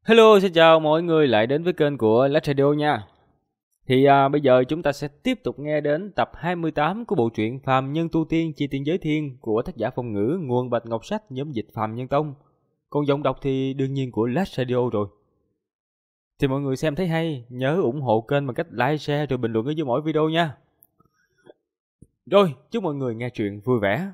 Hello, xin chào mọi người lại đến với kênh của Lách Radio nha. Bây giờ chúng ta sẽ tiếp tục nghe đến tập 28 của bộ truyện Phàm Nhân Tu Tiên Chi Tiên Giới Thiên của tác giả Phong Ngữ, nguồn Bạch Ngọc Sách, nhóm dịch Phàm Nhân Tông. Còn giọng đọc thì đương nhiên của Lách Radio rồi. Thì mọi người xem thấy hay, nhớ ủng hộ kênh bằng cách like, share rồi bình luận ở dưới mỗi video nha. Rồi, chúc mọi người nghe truyện vui vẻ.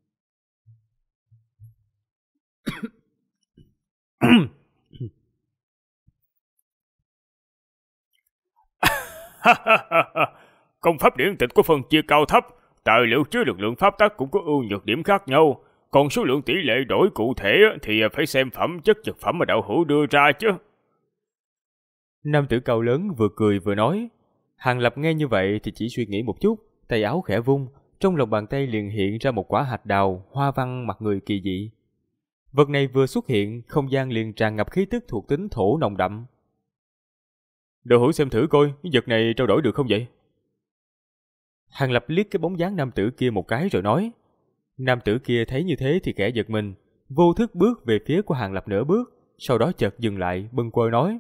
Công pháp điển tịch có phân chia cao thấp, tài liệu chứa lực lượng pháp tắc cũng có ưu nhược điểm khác nhau, còn số lượng tỷ lệ đổi cụ thể thì phải xem phẩm chất vật phẩm mà đạo hữu đưa ra chứ. Nam tử cao lớn vừa cười vừa nói. Hàng Lập nghe như vậy thì chỉ suy nghĩ một chút, tay áo khẽ vung, trong lòng bàn tay liền hiện ra một quả hạch đào, hoa văn mặt người kỳ dị. Vật này vừa xuất hiện, không gian liền tràn ngập khí tức thuộc tính thổ nồng đậm. Đạo hữu xem thử coi, cái vật này trao đổi được không vậy? Hàng Lập liếc cái bóng dáng nam tử kia một cái rồi nói. Nam tử kia thấy như thế thì khẽ giật mình, vô thức bước về phía của Hàng Lập nửa bước, sau đó chợt dừng lại, bâng quơ nói.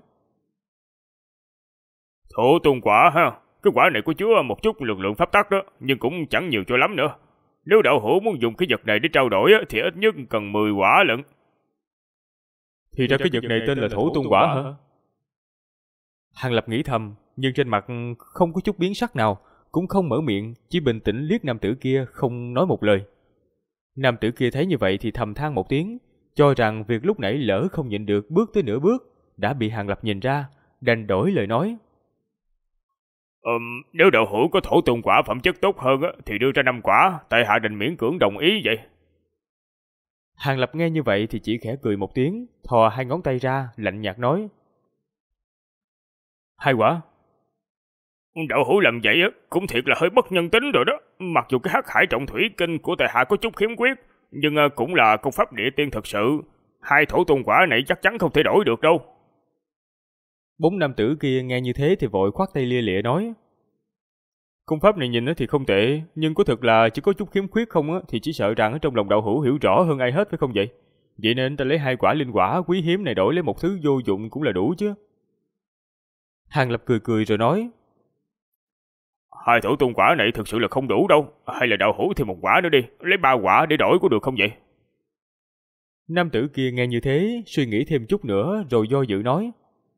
Thổ tôn quả ha, cái quả này có chứa một chút lực lượng pháp tắc đó, nhưng cũng chẳng nhiều cho lắm nữa. Nếu đạo hữu muốn dùng cái vật này để trao đổi thì ít nhất cần 10 quả lận. Thì ra cái vật này tên là thổ tôn quả hả? Hàng Lập nghĩ thầm, nhưng trên mặt không có chút biến sắc nào, cũng không mở miệng, chỉ bình tĩnh liếc nam tử kia không nói một lời. Nam tử kia thấy như vậy thì thầm than một tiếng, cho rằng việc lúc nãy lỡ không nhịn được bước tới nửa bước, đã bị Hàng Lập nhìn ra, đành đổi lời nói. Nếu đạo hữu có thổ tôn quả phẩm chất tốt hơn thì đưa ra 5 quả, tại hạ đành miễn cưỡng đồng ý vậy. Hàng Lập nghe như vậy thì chỉ khẽ cười một tiếng, thò hai ngón tay ra, lạnh nhạt nói. 2 quả. Đạo hữu làm vậy cũng thiệt là hơi bất nhân tính rồi đó. Mặc dù cái Hắc Hải Trọng Thủy Kinh của tại hạ có chút khiếm khuyết, nhưng cũng là công pháp địa tiên thật sự. 2 thổ tôn quả này chắc chắn không thể đổi được đâu. Bốn nam tử kia nghe như thế thì vội khoát tay lia lịa nói. Công pháp này nhìn thì không tệ, nhưng có thực là chỉ có chút khiếm khuyết không thì chỉ sợ rằng trong lòng đạo hữu hiểu rõ hơn ai hết phải không vậy? Vậy nên ta lấy 2 quả linh quả quý hiếm này đổi lấy một thứ vô dụng cũng là đủ chứ. Hàng Lập cười cười rồi nói. 2 thổ tôn quả này thực sự là không đủ đâu. Hay là đạo hữu thêm 1 quả nữa đi, lấy 3 quả để đổi có được không vậy? Nam tử kia nghe như thế, suy nghĩ thêm chút nữa rồi do dự nói.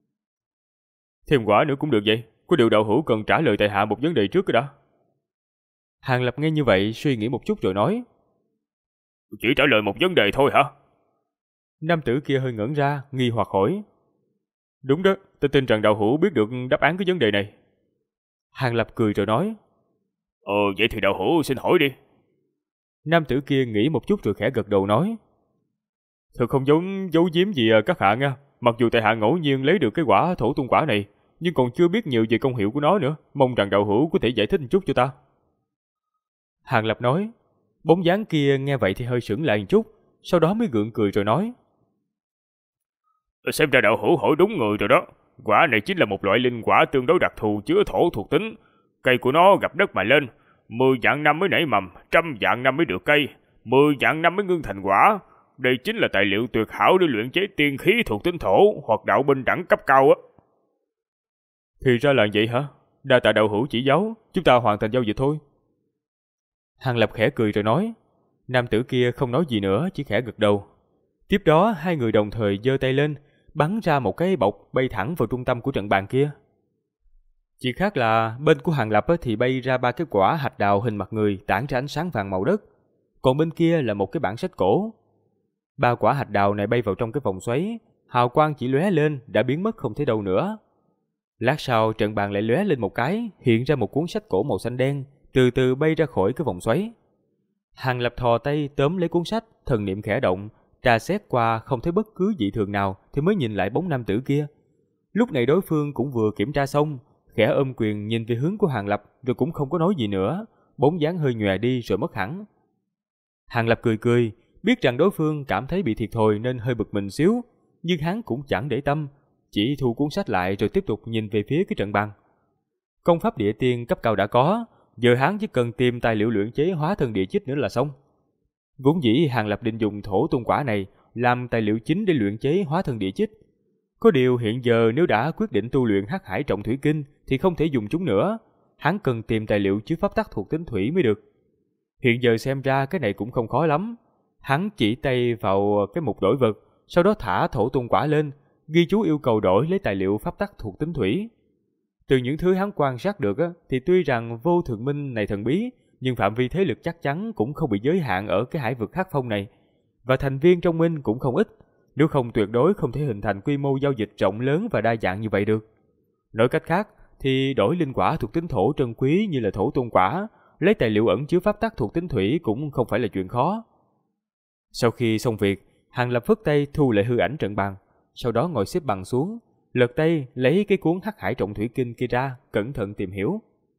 Thêm quả nữa cũng được vậy, có điều đạo hữu cần trả lời tại hạ một vấn đề trước cái đã. Hàng Lập nghe như vậy suy nghĩ một chút rồi nói. Chỉ trả lời một vấn đề thôi hả? Nam tử kia hơi ngẩn ra, nghi hoặc hỏi. Đúng đó, tôi tin rằng đạo hữu biết được đáp án cái vấn đề này. Hàng Lập cười rồi nói. Vậy thì đạo hữu xin hỏi đi. Nam tử kia nghĩ một chút rồi khẽ gật đầu nói. Thật không giống giấu giếm gì các hạ nha. Mặc dù tại hạ ngẫu nhiên lấy được cái quả thổ tôn quả này, nhưng còn chưa biết nhiều về công hiệu của nó nữa. Mong rằng đạo hữu có thể giải thích một chút cho ta. Hàng Lập nói. Bóng dáng kia nghe vậy thì hơi sững lại một chút, sau đó mới gượng cười rồi nói. Xem ra đạo hữu hỏi đúng người rồi đó. Quả này chính là một loại linh quả tương đối đặc thù chứa thổ thuộc tính. Cây của nó gặp đất mà lên, 10 vạn năm mới nảy mầm, 100 vạn năm mới được cây, 10 vạn năm mới ngưng thành quả. Đây chính là tài liệu tuyệt hảo để luyện chế tiên khí thuộc tính thổ hoặc đạo binh đẳng cấp cao á. Thì ra là vậy hả? Đa tạ đạo hữu chỉ giáo, chúng ta hoàn thành giao dịch thôi. Hàng Lập khẽ cười rồi nói. Nam tử kia không nói gì nữa, chỉ khẽ gật đầu. Tiếp đó hai người đồng thời giơ tay lên, bắn ra một cái bọc bay thẳng vào trung tâm của trận bàn kia. Chỉ khác là bên của Hàng Lập thì bay ra 3 cái quả hạch đào hình mặt người tản ra ánh sáng vàng màu đất, còn bên kia là một cái bản sách cổ. 3 quả hạch đào này bay vào trong cái vòng xoáy, hào quang chỉ lóe lên đã biến mất không thấy đâu nữa. Lát sau trận bàn lại lóe lên một cái, hiện ra một cuốn sách cổ màu xanh đen, từ từ bay ra khỏi cái vòng xoáy. Hàng Lập thò tay tóm lấy cuốn sách, thần niệm khẽ động, tra xét qua không thấy bất cứ dị thường nào thì mới nhìn lại bóng nam tử kia. Lúc này đối phương cũng vừa kiểm tra xong, khẽ ôm quyền nhìn về hướng của Hàng Lập rồi cũng không có nói gì nữa, bóng dáng hơi nhòe đi rồi mất hẳn. Hàng Lập cười cười, biết rằng đối phương cảm thấy bị thiệt thòi nên hơi bực mình xíu, nhưng hắn cũng chẳng để tâm, chỉ thu cuốn sách lại rồi tiếp tục nhìn về phía cái trận băng. Công pháp địa tiên cấp cao đã có, giờ hắn chỉ cần tìm tài liệu luyện chế hóa thân địa chích nữa là xong. Vốn dĩ Hàng Lập định dùng thổ tôn quả này làm tài liệu chính để luyện chế hóa thân địa chích. Có điều hiện giờ nếu đã quyết định tu luyện Hắc Hải Trọng Thủy Kinh thì không thể dùng chúng nữa. Hắn cần tìm tài liệu chứa pháp tắc thuộc tính thủy mới được. Hiện giờ xem ra cái này cũng không khó lắm. Hắn chỉ tay vào cái mục đổi vật, sau đó thả thổ tôn quả lên, ghi chú yêu cầu đổi lấy tài liệu pháp tắc thuộc tính thủy. Từ những thứ hắn quan sát được thì tuy rằng vô thượng minh này thần bí, nhưng phạm vi thế lực chắc chắn cũng không bị giới hạn ở cái hải vực Hắc Phong này. Và thành viên trong minh cũng không ít, nếu không tuyệt đối không thể hình thành quy mô giao dịch rộng lớn và đa dạng như vậy được. Nói cách khác thì đổi linh quả thuộc tính thổ trân quý như là thổ tôn quả, lấy tài liệu ẩn chứa pháp tắc thuộc tính thủy cũng không phải là chuyện khó. Sau khi xong việc, Hàng Lập phất tay thu lại hư ảnh trận bàn, sau đó ngồi xếp bằng xuống, lật tay lấy cái cuốn Hắc Hải Trọng Thủy Kinh kia ra, cẩn thận tìm hiểu.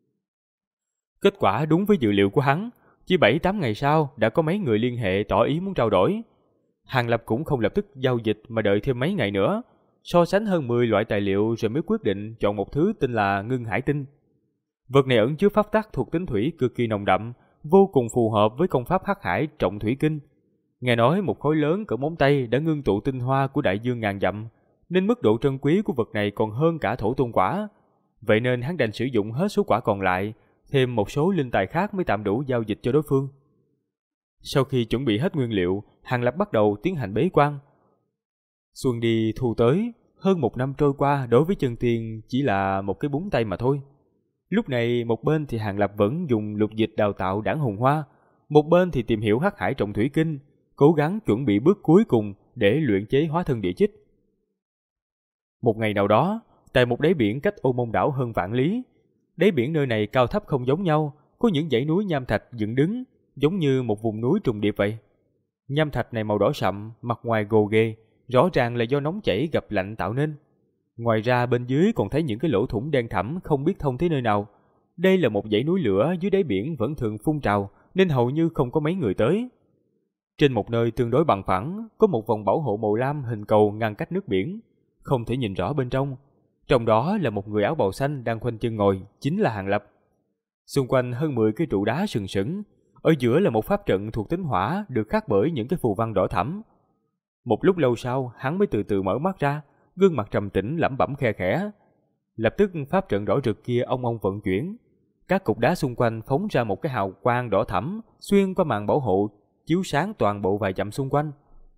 Kết quả đúng với dự liệu của hắn, chỉ 7-8 ngày sau đã có mấy người liên hệ tỏ ý muốn trao đổi. Hàng Lập cũng không lập tức giao dịch mà đợi thêm mấy ngày nữa, so sánh hơn 10 loại tài liệu rồi mới quyết định chọn một thứ tên là Ngưng Hải Tinh. Vật này ẩn chứa pháp tắc thuộc tính thủy cực kỳ nồng đậm, vô cùng phù hợp với công pháp Hắc Hải Trọng Thủy Kinh. Nghe nói một khối lớn cỡ móng tay đã ngưng tụ tinh hoa của đại dương ngàn dặm, nên mức độ trân quý của vật này còn hơn cả thổ tôn quả. Vậy nên hắn đành sử dụng hết số quả còn lại, thêm một số linh tài khác mới tạm đủ giao dịch cho đối phương. Sau khi chuẩn bị hết nguyên liệu, Hàng Lập bắt đầu tiến hành bế quan. Xuân đi thu tới, hơn 1 năm trôi qua đối với chân tiên chỉ là một cái búng tay mà thôi. Lúc này một bên thì Hàng Lập vẫn dùng lục dịch đào tạo đảng hùng hoa, một bên thì tìm hiểu Hắc Hải Trọng Thủy Kinh, cố gắng chuẩn bị bước cuối cùng để luyện chế hóa thân địa chích. Một ngày nào đó, tại một đáy biển cách Ô Môn đảo hơn vạn lý, đáy biển nơi này cao thấp không giống nhau, có những dãy núi nham thạch dựng đứng, giống như một vùng núi trùng điệp vậy. Nham thạch này màu đỏ sậm, mặt ngoài gồ ghề, rõ ràng là do nóng chảy gặp lạnh tạo nên. Ngoài ra bên dưới còn thấy những cái lỗ thủng đen thẳm không biết thông tới nơi nào. Đây là một dãy núi lửa dưới đáy biển vẫn thường phun trào, nên hầu như không có mấy người tới. Trên một nơi tương đối bằng phẳng, có một vòng bảo hộ màu lam hình cầu ngăn cách nước biển, không thể nhìn rõ bên trong. Trong đó là một người áo bào xanh đang khoanh chân ngồi, chính là Hàng Lập. Xung quanh hơn 10 cái trụ đá sừng sững, ở giữa là một pháp trận thuộc tính hỏa được khắc bởi những cái phù văn đỏ thẫm. Một lúc lâu sau, hắn mới từ từ mở mắt ra, gương mặt trầm tĩnh lẩm bẩm khe khẽ. Lập tức pháp trận đỏ rực kia ong ong vận chuyển, các cục đá xung quanh phóng ra một cái hào quang đỏ thẫm xuyên qua màn bảo hộ, chiếu sáng toàn bộ vài dặm xung quanh.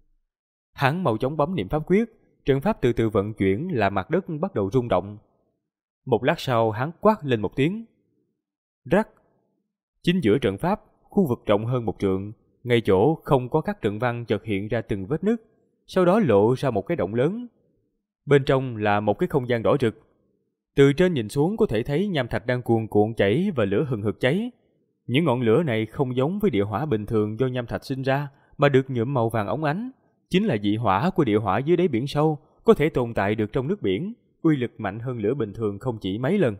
Hắn mau chóng bấm niệm pháp quyết, trận pháp từ từ vận chuyển làm mặt đất bắt đầu rung động. Một lát sau hắn quát lên một tiếng. Rắc! Chính giữa trận pháp, khu vực rộng hơn 1 trượng, ngay chỗ không có các trận văn chợt hiện ra từng vết nứt, sau đó lộ ra một cái động lớn. Bên trong là một cái không gian đỏ rực. Từ trên nhìn xuống có thể thấy nham thạch đang cuồn cuộn chảy và lửa hừng hực cháy. Những ngọn lửa này không giống với địa hỏa bình thường do nham thạch sinh ra, mà được nhuộm màu vàng óng ánh, chính là dị hỏa của địa hỏa dưới đáy biển sâu, có thể tồn tại được trong nước biển, uy lực mạnh hơn lửa bình thường không chỉ mấy lần.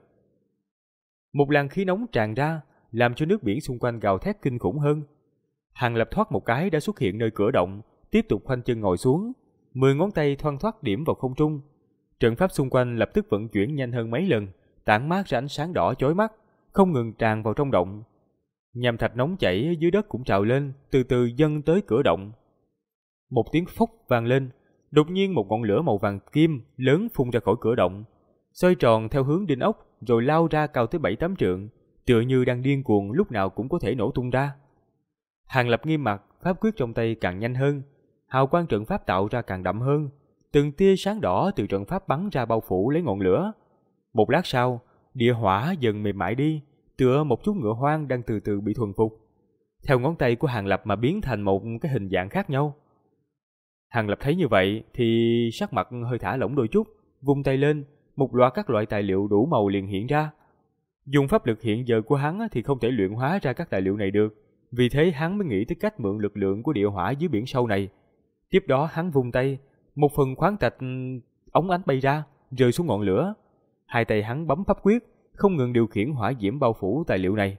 Một làn khí nóng tràn ra, làm cho nước biển xung quanh gào thét kinh khủng hơn. Hàng Lập thoát một cái đã xuất hiện nơi cửa động, tiếp tục khoanh chân ngồi xuống, 10 ngón tay thoăn thoắt điểm vào không trung. Trận pháp xung quanh lập tức vận chuyển nhanh hơn mấy lần, tản mát ra ánh sáng đỏ chói mắt, không ngừng tràn vào trong động. Nham thạch nóng chảy dưới đất cũng trào lên, từ từ dâng tới cửa động. Một tiếng phốc vang lên, đột nhiên một ngọn lửa màu vàng kim lớn phun ra khỏi cửa động, xoay tròn theo hướng đinh ốc rồi lao ra cao tới 7-8 trượng, tựa như đang điên cuồng lúc nào cũng có thể nổ tung ra. Hàng Lập nghiêm mặt, pháp quyết trong tay càng nhanh hơn, hào quang trận pháp tạo ra càng đậm hơn, từng tia sáng đỏ từ trận pháp bắn ra bao phủ lấy ngọn lửa. Một lát sau, địa hỏa dần mềm mại đi, tựa một chú ngựa hoang đang từ từ bị thuần phục, theo ngón tay của Hàng Lập mà biến thành một cái hình dạng khác nhau. Hàng Lập thấy như vậy thì sắc mặt hơi thả lỏng đôi chút, vung tay lên, một loạt các loại tài liệu đủ màu liền hiện ra. Dùng pháp lực hiện giờ của hắn thì không thể luyện hóa ra các tài liệu này được, vì thế hắn mới nghĩ tới cách mượn lực lượng của địa hỏa dưới biển sâu này. Tiếp đó hắn vung tay, một phần khoáng thạch óng ánh bay ra, rơi xuống ngọn lửa. Hai tay hắn bấm pháp quyết, không ngừng điều khiển hỏa diễm bao phủ tài liệu này.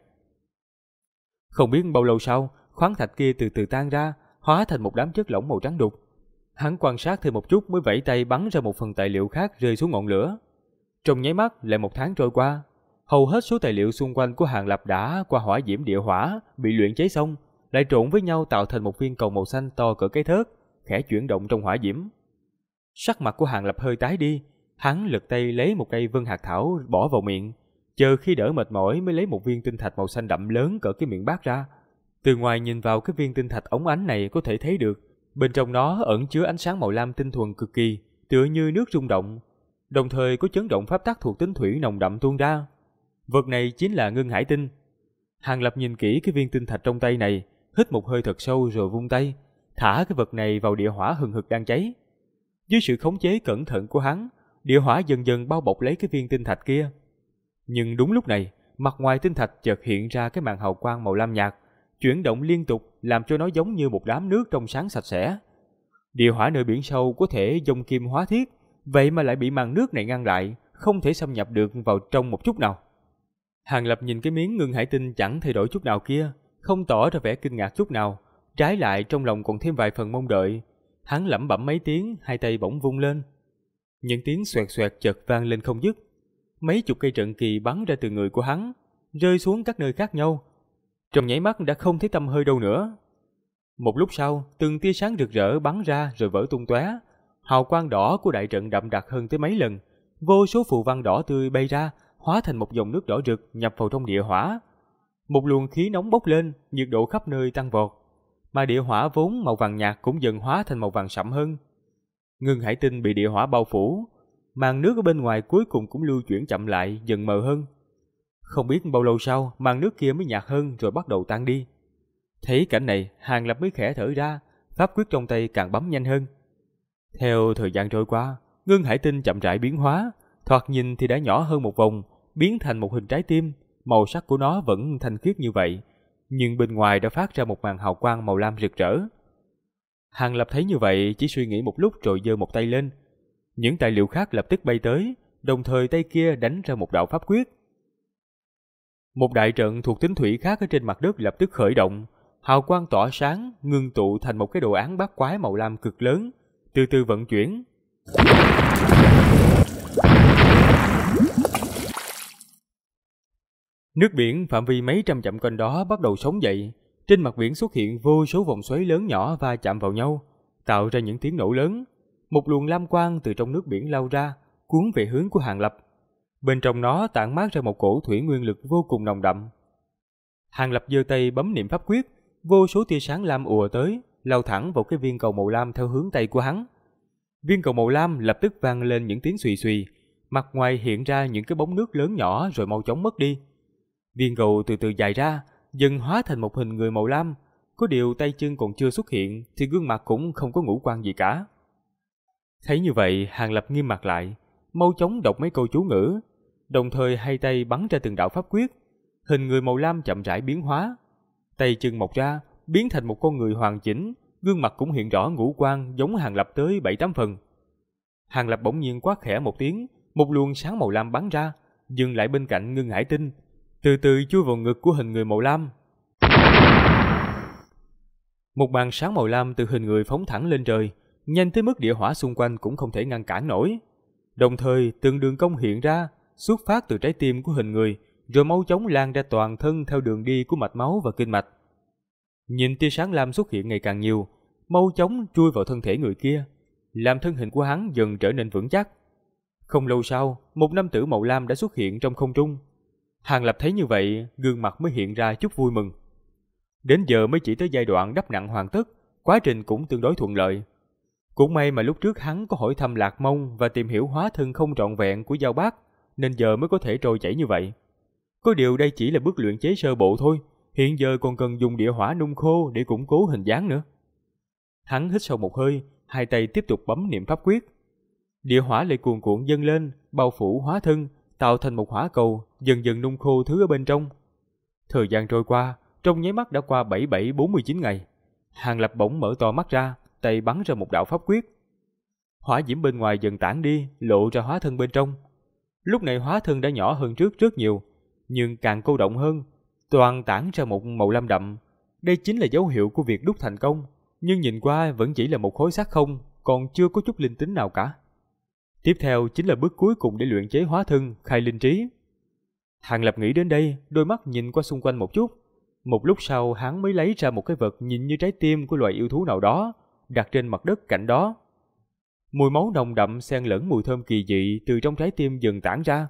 Không biết bao lâu sau, khoáng thạch kia từ từ tan ra, hóa thành một đám chất lỏng màu trắng đục. Hắn quan sát thêm một chút mới vẫy tay bắn ra một phần tài liệu khác rơi xuống ngọn lửa. Trong nháy mắt lại 1 tháng trôi qua, hầu hết số tài liệu xung quanh của Hàng Lập đã qua hỏa diễm địa hỏa bị luyện chế xong, lại trộn với nhau tạo thành một viên cầu màu xanh to cỡ cái thớt, khẽ chuyển động trong hỏa diễm. Sắc mặt của Hàng Lập hơi tái đi, hắn lật tay lấy một cây vân hạt thảo bỏ vào miệng, chờ khi đỡ mệt mỏi mới lấy một viên tinh thạch màu xanh đậm lớn cỡ cái miệng bát ra. Từ ngoài nhìn vào cái viên tinh thạch óng ánh này có thể thấy được, bên trong nó ẩn chứa ánh sáng màu lam tinh thuần cực kỳ, tựa như nước rung động, đồng thời có chấn động pháp tắc thuộc tính thủy nồng đậm tuôn ra. Vật này chính là ngưng hải tinh. Hàng Lập nhìn kỹ cái viên tinh thạch trong tay này, hít một hơi thật sâu rồi vung tay, thả cái vật này vào địa hỏa hừng hực đang cháy. Dưới sự khống chế cẩn thận của hắn, địa hỏa dần dần bao bọc lấy cái viên tinh thạch kia. Nhưng đúng lúc này, mặt ngoài tinh thạch chợt hiện ra cái màn hào quang màu lam nhạt, chuyển động liên tục làm cho nó giống như một đám nước trong sáng sạch sẽ. Địa hỏa nơi biển sâu có thể dông kim hóa thiết, vậy mà lại bị màn nước này ngăn lại, không thể xâm nhập được vào trong một chút nào. Hàng Lập nhìn cái miếng ngưng hải tinh chẳng thay đổi chút nào kia, không tỏ ra vẻ kinh ngạc chút nào, trái lại trong lòng còn thêm vài phần mong đợi. Hắn lẩm bẩm mấy tiếng, hai tay bỗng vung lên. Những tiếng xoẹt xoẹt chợt vang lên không dứt. Mấy chục cây trận kỳ bắn ra từ người của hắn, rơi xuống các nơi khác nhau. Trong nháy mắt đã không thấy tăm hơi đâu nữa. Một lúc sau, từng tia sáng rực rỡ bắn ra rồi vỡ tung tóe. Hào quang đỏ của đại trận đậm đặc hơn tới mấy lần. Vô số phù văn đỏ tươi bay ra, hóa thành một dòng nước đỏ rực nhập vào trong địa hỏa. Một luồng khí nóng bốc lên, nhiệt độ khắp nơi tăng vọt, mà địa hỏa vốn màu vàng nhạt cũng dần hóa thành màu vàng sẫm hơn. Ngưng hải tinh bị địa hỏa bao phủ, màn nước ở bên ngoài cuối cùng cũng lưu chuyển chậm lại, dần mờ hơn. Không biết bao lâu sau, màn nước kia mới nhạt hơn rồi bắt đầu tan đi. Thấy cảnh này, Hàng Lập mới khẽ thở ra, pháp quyết trong tay càng bấm nhanh hơn. Theo thời gian trôi qua, ngưng hải tinh chậm rãi biến hóa, thoạt nhìn thì đã nhỏ hơn một vòng, biến thành một hình trái tim. Màu sắc của nó vẫn thanh khiết như vậy, nhưng bên ngoài đã phát ra một màn hào quang màu lam rực rỡ. Hàng Lập thấy như vậy, chỉ suy nghĩ một lúc rồi giơ một tay lên. Những tài liệu khác lập tức bay tới, đồng thời tay kia đánh ra một đạo pháp quyết. Một đại trận thuộc tính thủy khác ở trên mặt đất lập tức khởi động, hào quang tỏa sáng, ngưng tụ thành một cái đồ án bát quái màu lam cực lớn, từ từ vận chuyển. Nước biển phạm vi mấy trăm dặm quanh đó bắt đầu sống dậy, trên mặt biển xuất hiện vô số vòng xoáy lớn nhỏ va chạm vào nhau, tạo ra những tiếng nổ lớn. Một luồng lam quang từ trong nước biển lao ra, cuốn về hướng của Hàng Lập. Bên trong nó tản mát ra một cổ thủy nguyên lực vô cùng nồng đậm. Hàng Lập giơ tay bấm niệm pháp quyết, vô số tia sáng lam ùa tới, lao thẳng vào cái viên cầu màu lam theo hướng tay của hắn. Viên cầu màu lam lập tức vang lên những tiếng xùy xùy, mặt ngoài hiện ra những cái bóng nước lớn nhỏ rồi mau chóng mất đi. Viên cầu từ từ dài ra, dần hóa thành một hình người màu lam, có điều tay chân còn chưa xuất hiện thì gương mặt cũng không có ngũ quan gì cả. Thấy như vậy, Hàng Lập nghiêm mặt lại, mau chóng đọc mấy câu chú ngữ, đồng thời hai tay bắn ra từng đạo pháp quyết. Hình người màu lam chậm rãi biến hóa, tay chân mọc ra, biến thành một con người hoàn chỉnh, gương mặt cũng hiện rõ ngũ quan giống Hàng Lập tới 7-8 phần. Hàng Lập bỗng nhiên quát khẽ một tiếng, một luồng sáng màu lam bắn ra, dừng lại bên cạnh ngưng hải tinh, từ từ chui vào ngực của hình người màu lam. Một màn sáng màu lam từ hình người phóng thẳng lên trời, nhanh tới mức địa hỏa xung quanh cũng không thể ngăn cản nổi. Đồng thời, từng đường cong hiện ra, xuất phát từ trái tim của hình người, rồi mau chóng lan ra toàn thân theo đường đi của mạch máu và kinh mạch. Nhìn tia sáng lam xuất hiện ngày càng nhiều, mau chóng chui vào thân thể người kia, làm thân hình của hắn dần trở nên vững chắc. Không lâu sau, một nam tử màu lam đã xuất hiện trong không trung. Hàng Lập thấy như vậy, gương mặt mới hiện ra chút vui mừng. Đến giờ mới chỉ tới giai đoạn đắp nặng hoàn tất, quá trình cũng tương đối thuận lợi. Cũng may mà lúc trước hắn có hỏi thăm Lạc Mông và tìm hiểu hóa thân không trọn vẹn của Giao Bác, nên giờ mới có thể trôi chảy như vậy. Có điều đây chỉ là bước luyện chế sơ bộ thôi, hiện giờ còn cần dùng địa hỏa nung khô để củng cố hình dáng nữa. Hắn hít sâu một hơi, hai tay tiếp tục bấm niệm pháp quyết. Địa hỏa lại cuồn cuộn dâng lên, bao phủ hóa thân, tạo thành một hỏa cầu, dần dần nung khô thứ ở bên trong. Thời gian trôi qua, trong nháy mắt đã qua 47-49 ngày. Hàng Lập bỗng mở to mắt ra, tay bắn ra một đạo pháp quyết. Hỏa diễm bên ngoài dần tản đi, lộ ra hóa thân bên trong. Lúc này hóa thân đã nhỏ hơn trước rất nhiều, nhưng càng cô động hơn, toàn tản ra một màu lam đậm. Đây chính là dấu hiệu của việc đúc thành công, nhưng nhìn qua vẫn chỉ là một khối xác không, còn chưa có chút linh tính nào cả. Tiếp theo chính là bước cuối cùng để luyện chế hóa thân, khai linh trí. Hàng Lập nghĩ đến đây, đôi mắt nhìn qua xung quanh một chút. Một lúc sau hắn mới lấy ra một cái vật nhìn như trái tim của loài yêu thú nào đó, đặt trên mặt đất cạnh đó. Mùi máu nồng đậm xen lẫn mùi thơm kỳ dị từ trong trái tim dần tản ra.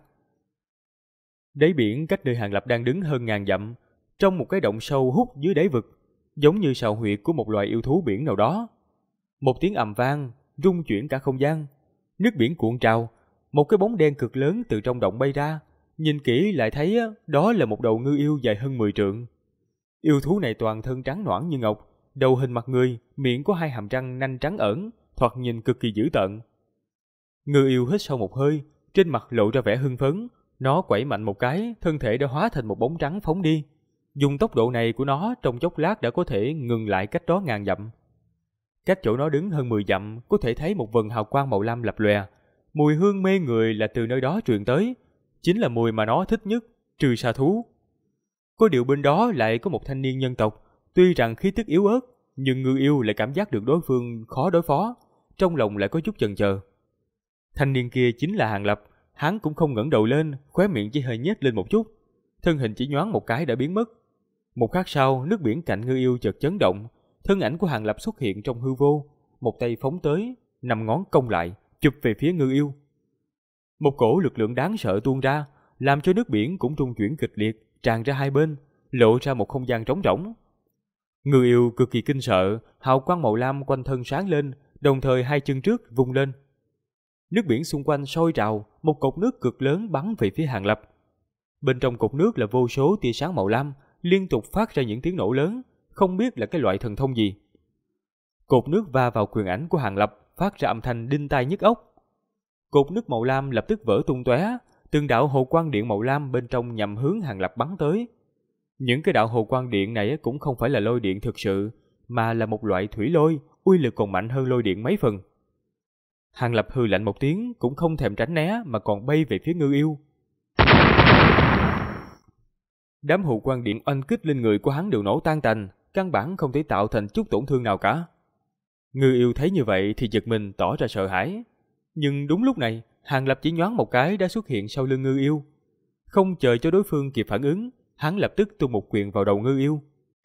Đáy biển cách nơi Hàng Lập đang đứng hơn ngàn dặm, trong một cái động sâu hút dưới đáy vực, giống như sào huyệt của một loài yêu thú biển nào đó. Một tiếng ầm vang, rung chuyển cả không gian. Nước biển cuộn trào, một cái bóng đen cực lớn từ trong động bay ra. Nhìn kỹ lại thấy đó là một đầu ngư yêu dài hơn 10 trượng. Yêu thú này toàn thân trắng nõn như ngọc, đầu hình mặt người, miệng có 2 hàm răng nanh trắng ẩn, thoạt nhìn cực kỳ dữ tợn. Ngư yêu hít sâu một hơi, trên mặt lộ ra vẻ hưng phấn. Nó quẩy mạnh một cái, thân thể đã hóa thành một bóng trắng phóng đi. Dùng tốc độ này của nó, trong chốc lát đã có thể ngừng lại cách đó ngàn dặm. Cách chỗ nó đứng hơn 10 dặm, có thể thấy một vầng hào quang màu lam lập lòe. Mùi hương mê người là từ nơi đó truyền tới, chính là mùi mà nó thích nhất, trừ sa thú. Có điều bên đó lại có một thanh niên nhân tộc, tuy rằng khí tức yếu ớt, nhưng ngư yêu lại cảm giác được đối phương khó đối phó, trong lòng lại có chút chần chờ. Thanh niên kia chính là Hàng Lập, hắn cũng không ngẩng đầu lên, khóe miệng chỉ hơi nhếch lên một chút, thân hình chỉ nhoáng một cái đã biến mất. Một khắc sau, nước biển cạnh ngư yêu chợt chấn động, thân ảnh của Hàng Lập xuất hiện trong hư vô, một tay phóng tới, 5 ngón cong lại, chụp về phía ngư yêu. Một cổ lực lượng đáng sợ tuôn ra, làm cho nước biển cũng rung chuyển kịch liệt, tràn ra hai bên, lộ ra một không gian trống rỗng. Ngư yêu cực kỳ kinh sợ, hào quang màu lam quanh thân sáng lên, đồng thời hai chân trước vung lên. Nước biển xung quanh sôi trào, một cột nước cực lớn bắn về phía Hàng Lập. Bên trong cột nước là vô số tia sáng màu lam, liên tục phát ra những tiếng nổ lớn, không biết là cái loại thần thông gì. Cột nước va vào quyền ảnh của Hàng Lập, phát ra âm thanh đinh tai nhức óc. Cột nước màu lam lập tức vỡ tung tóe, từng đạo hồ quang điện màu lam bên trong nhằm hướng Hàng Lập bắn tới. Những cái đạo hồ quang điện này cũng không phải là lôi điện thực sự, mà là một loại thủy lôi, uy lực còn mạnh hơn lôi điện mấy phần. Hàng Lập hừ lạnh một tiếng, cũng không thèm tránh né mà còn bay về phía ngư yêu. Đám hồ quang điện oanh kích lên người của hắn đều nổ tan tành, căn bản không thể tạo thành chút tổn thương nào cả. Ngư yêu thấy như vậy thì giật mình tỏ ra sợ hãi. Nhưng đúng lúc này, Hàng Lập chỉ nhoáng một cái đã xuất hiện sau lưng ngư yêu. Không chờ cho đối phương kịp phản ứng, hắn lập tức tung một quyền vào đầu ngư yêu.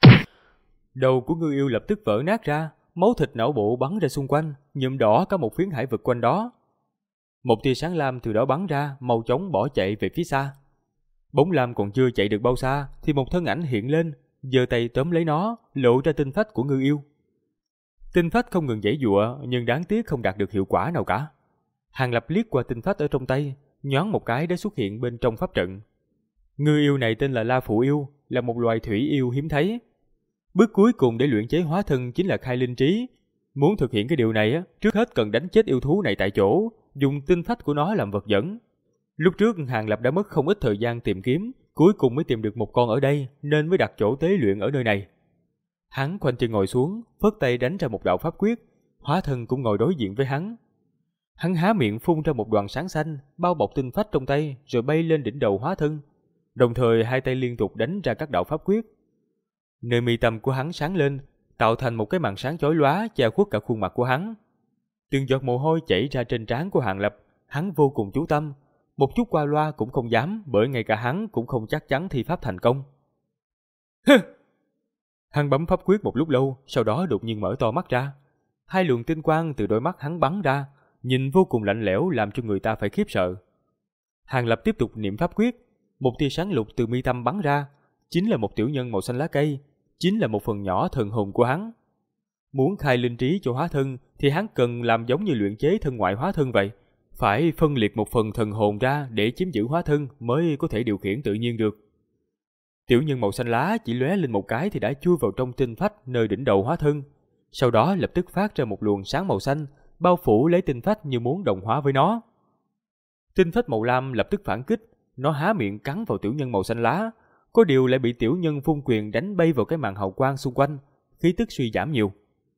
Đầu của ngư yêu lập tức vỡ nát ra, máu thịt não bộ bắn ra xung quanh, nhuộm đỏ cả một phiến hải vực quanh đó. Một tia sáng lam từ đó bắn ra, mau chóng bỏ chạy về phía xa. Bóng lam còn chưa chạy được bao xa thì một thân ảnh hiện lên, giơ tay tóm lấy nó, lộ ra tinh phách của ngư yêu. Tinh phách không ngừng giãy giụa, nhưng đáng tiếc không đạt được hiệu quả nào cả. Hàng Lập liếc qua tinh phách ở trong tay, nhoáng một cái đã xuất hiện bên trong pháp trận. Ngư yêu này tên là La Phụ Yêu, là một loài thủy yêu hiếm thấy. Bước cuối cùng để luyện chế hóa thân chính là khai linh trí. Muốn thực hiện cái điều này, trước hết cần đánh chết yêu thú này tại chỗ, dùng tinh phách của nó làm vật dẫn. Lúc trước Hàng Lập đã mất không ít thời gian tìm kiếm, cuối cùng mới tìm được một con ở đây, nên mới đặt chỗ tế luyện ở nơi này. Hắn khoanh chân ngồi xuống, phất tay đánh ra một đạo pháp quyết, hóa thân cũng ngồi đối diện với hắn. Hắn há miệng phun ra một đoàn sáng xanh, bao bọc tinh phách trong tay, rồi bay lên đỉnh đầu hóa thân. Đồng thời hai tay liên tục đánh ra các đạo pháp quyết. Nơi mi tâm của hắn sáng lên, tạo thành một cái màn sáng chói lóa che khuất cả khuôn mặt của hắn. Từng giọt mồ hôi chảy ra trên trán của Hàng Lập, hắn vô cùng chú tâm, một chút qua loa cũng không dám, bởi ngay cả hắn cũng không chắc chắn thi pháp thành công. Hừ! Hắn bấm pháp quyết một lúc lâu, sau đó đột nhiên mở to mắt ra. Hai luồng tinh quang từ đôi mắt hắn bắn ra, nhìn vô cùng lạnh lẽo làm cho người ta phải khiếp sợ. Hàng Lập tiếp tục niệm pháp quyết, một tia sáng lục từ mi tâm bắn ra, chính là một tiểu nhân màu xanh lá cây, chính là một phần nhỏ thần hồn của hắn. Muốn khai linh trí cho hóa thân thì hắn cần làm giống như luyện chế thân ngoại hóa thân vậy, phải phân liệt một phần thần hồn ra để chiếm giữ hóa thân mới có thể điều khiển tự nhiên được. Tiểu nhân màu xanh lá chỉ lóe lên một cái thì đã chui vào trong tinh phách nơi đỉnh đầu hóa thân, sau đó lập tức phát ra một luồng sáng màu xanh, bao phủ lấy tinh phách như muốn đồng hóa với nó. Tinh phách màu lam lập tức phản kích, nó há miệng cắn vào tiểu nhân màu xanh lá, có điều lại bị tiểu nhân vung quyền đánh bay vào cái màn hào quang xung quanh, khí tức suy giảm nhiều.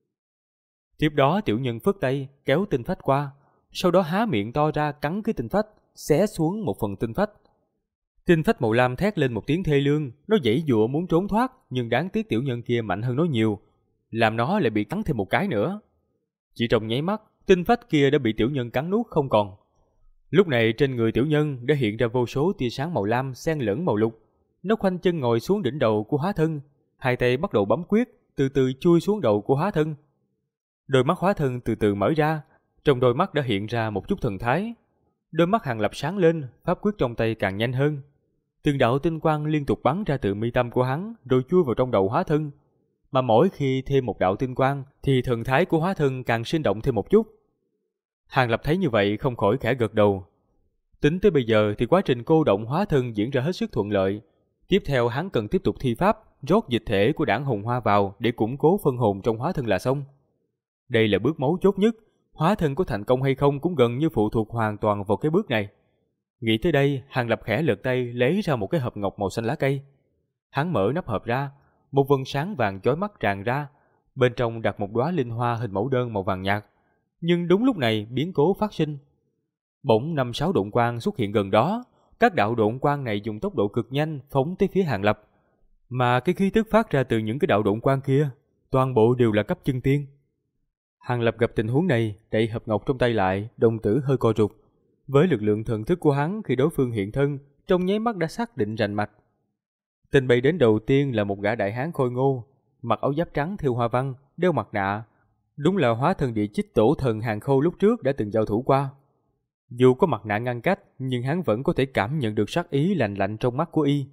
Tiếp đó tiểu nhân phất tay kéo tinh phách qua, sau đó há miệng to ra cắn cái tinh phách, xé xuống một phần tinh phách. Tinh phách màu lam thét lên một tiếng thê lương, nó giãy giụa muốn trốn thoát, nhưng đáng tiếc tiểu nhân kia mạnh hơn nó nhiều, làm nó lại bị cắn thêm một cái nữa. Chỉ trong nháy mắt, tinh phách kia đã bị tiểu nhân cắn nuốt không còn. Lúc này trên người tiểu nhân đã hiện ra vô số tia sáng màu lam xen lẫn màu lục. Nó khoanh chân ngồi xuống đỉnh đầu của hóa thân, hai tay bắt đầu bấm quyết, từ từ chui xuống đầu của hóa thân. Đôi mắt hóa thân từ từ mở ra, Trong đôi mắt đã hiện ra một chút thần thái. Đôi mắt Hàng Lập sáng lên, pháp quyết trong tay càng nhanh hơn. Từng đạo tinh quang liên tục bắn ra từ mi tâm của hắn, rồi chui vào trong đầu hóa thân. Mà mỗi khi thêm một đạo tinh quang, thì thần thái của hóa thân càng sinh động thêm một chút. Hàng Lập thấy như vậy không khỏi khẽ gật đầu. Tính tới bây giờ thì quá trình cô động hóa thân diễn ra hết sức thuận lợi. Tiếp theo hắn cần tiếp tục thi pháp, rót dịch thể của đảng hồn hoa vào để củng cố phân hồn trong hóa thân là xong. Đây là bước mấu chốt nhất, hóa thân có thành công hay không cũng gần như phụ thuộc hoàn toàn vào cái bước này. Nghĩ tới đây, Hàng Lập khẽ lật tay lấy ra một cái hộp ngọc màu xanh lá cây. Hắn mở nắp hộp ra, một vầng sáng vàng chói mắt tràn ra, bên trong đặt một đóa linh hoa hình mẫu đơn màu vàng nhạt. Nhưng đúng lúc này biến cố phát sinh. Bỗng 5-6 độn quang xuất hiện gần đó, các đạo độn quang này dùng tốc độ cực nhanh phóng tới phía Hàng Lập. Mà cái khí tức phát ra từ những cái đạo độn quang kia, toàn bộ đều là cấp chân tiên. Hàng Lập gặp tình huống này, đậy hộp ngọc trong tay lại, đồng tử hơi co rụt. Với lực lượng thần thức của hắn khi đối phương hiện thân, trong nháy mắt đã xác định rành mạch. Tên bay đến đầu tiên là một gã đại hán khôi ngô, mặc áo giáp trắng thêu hoa văn, đeo mặt nạ. Đúng là hóa thân địa chích tổ thần Hàng Khâu lúc trước đã từng giao thủ qua. Dù có mặt nạ ngăn cách, nhưng hắn vẫn có thể cảm nhận được sát ý lạnh lạnh trong mắt của y.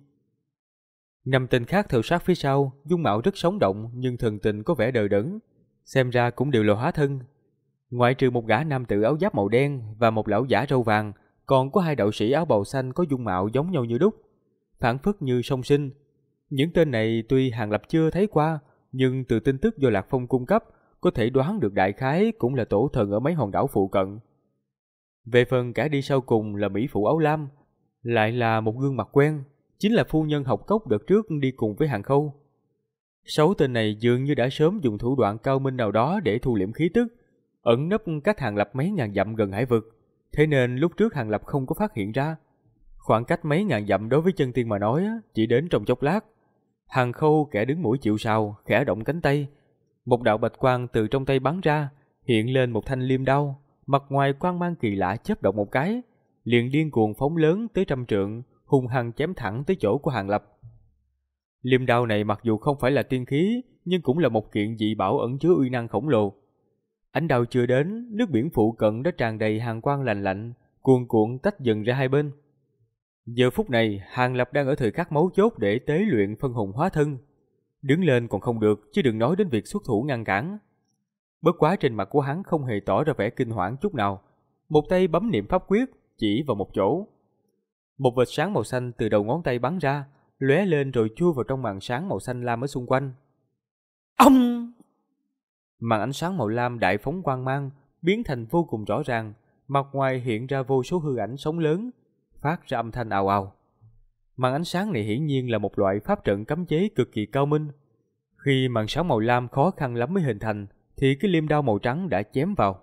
5 tên khác theo sát phía sau, dung mạo rất sống động nhưng thần tình có vẻ đờ đẫn, xem ra cũng đều là hóa thân. Ngoại trừ một gã nam tử áo giáp màu đen và một lão giả râu vàng, còn có 2 đạo sĩ áo bào xanh có dung mạo giống nhau như đúc, phảng phất như song sinh. Những tên này tuy Hàng Lập chưa thấy qua, nhưng từ tin tức do Lạc Phong cung cấp, có thể đoán được đại khái cũng là tổ thần ở mấy hòn đảo phụ cận. Về phần cả đi sau cùng là mỹ phụ áo lam, lại là một gương mặt quen, chính là phu nhân Học Cốc đợt trước đi cùng với Hàng Khâu. 6 tên này dường như đã sớm dùng thủ đoạn cao minh nào đó để thu liễm khí tức, ẩn nấp cách Hàng Lập mấy ngàn dặm gần hải vực, thế nên lúc trước Hàng Lập không có phát hiện ra. Khoảng cách mấy ngàn dặm đối với chân tiên mà nói chỉ đến trong chốc lát. Hàng Khâu kẻ đứng mũi chịu sào, khẽ động cánh tay, một đạo bạch quang từ trong tay bắn ra, hiện lên một thanh liêm đao, mặt ngoài quang mang kỳ lạ chớp động một cái, liền điên cuồng phóng lớn tới 100 trượng, hung hăng chém thẳng tới chỗ của Hàng Lập. Liêm đao này mặc dù không phải là tiên khí, nhưng cũng là một kiện dị bảo ẩn chứa uy năng khổng lồ. Ánh đao chưa đến, nước biển phụ cận đã tràn đầy hàn quang lạnh lạnh, cuồn cuộn tách dần ra hai bên. Giờ phút này, Hàng Lập đang ở thời khắc mấu chốt để tế luyện phân hồn hóa thân. Đứng lên còn không được, chứ đừng nói đến việc xuất thủ ngăn cản. Bất quá trên mặt của hắn không hề tỏ ra vẻ kinh hoảng chút nào. Một tay bấm niệm pháp quyết, chỉ vào một chỗ. Một vệt sáng màu xanh từ đầu ngón tay bắn ra, lóe lên rồi chui vào trong màn sáng màu xanh lam ở xung quanh. Ông! Màn ánh sáng màu lam đại phóng quang mang, biến thành vô cùng rõ ràng, mặt ngoài hiện ra vô số hư ảnh sóng lớn, phát ra âm thanh ào ào. Màn ánh sáng này hiển nhiên là một loại pháp trận cấm chế cực kỳ cao minh. Khi màn sáng màu lam khó khăn lắm mới hình thành, thì cái liêm đao màu trắng đã chém vào.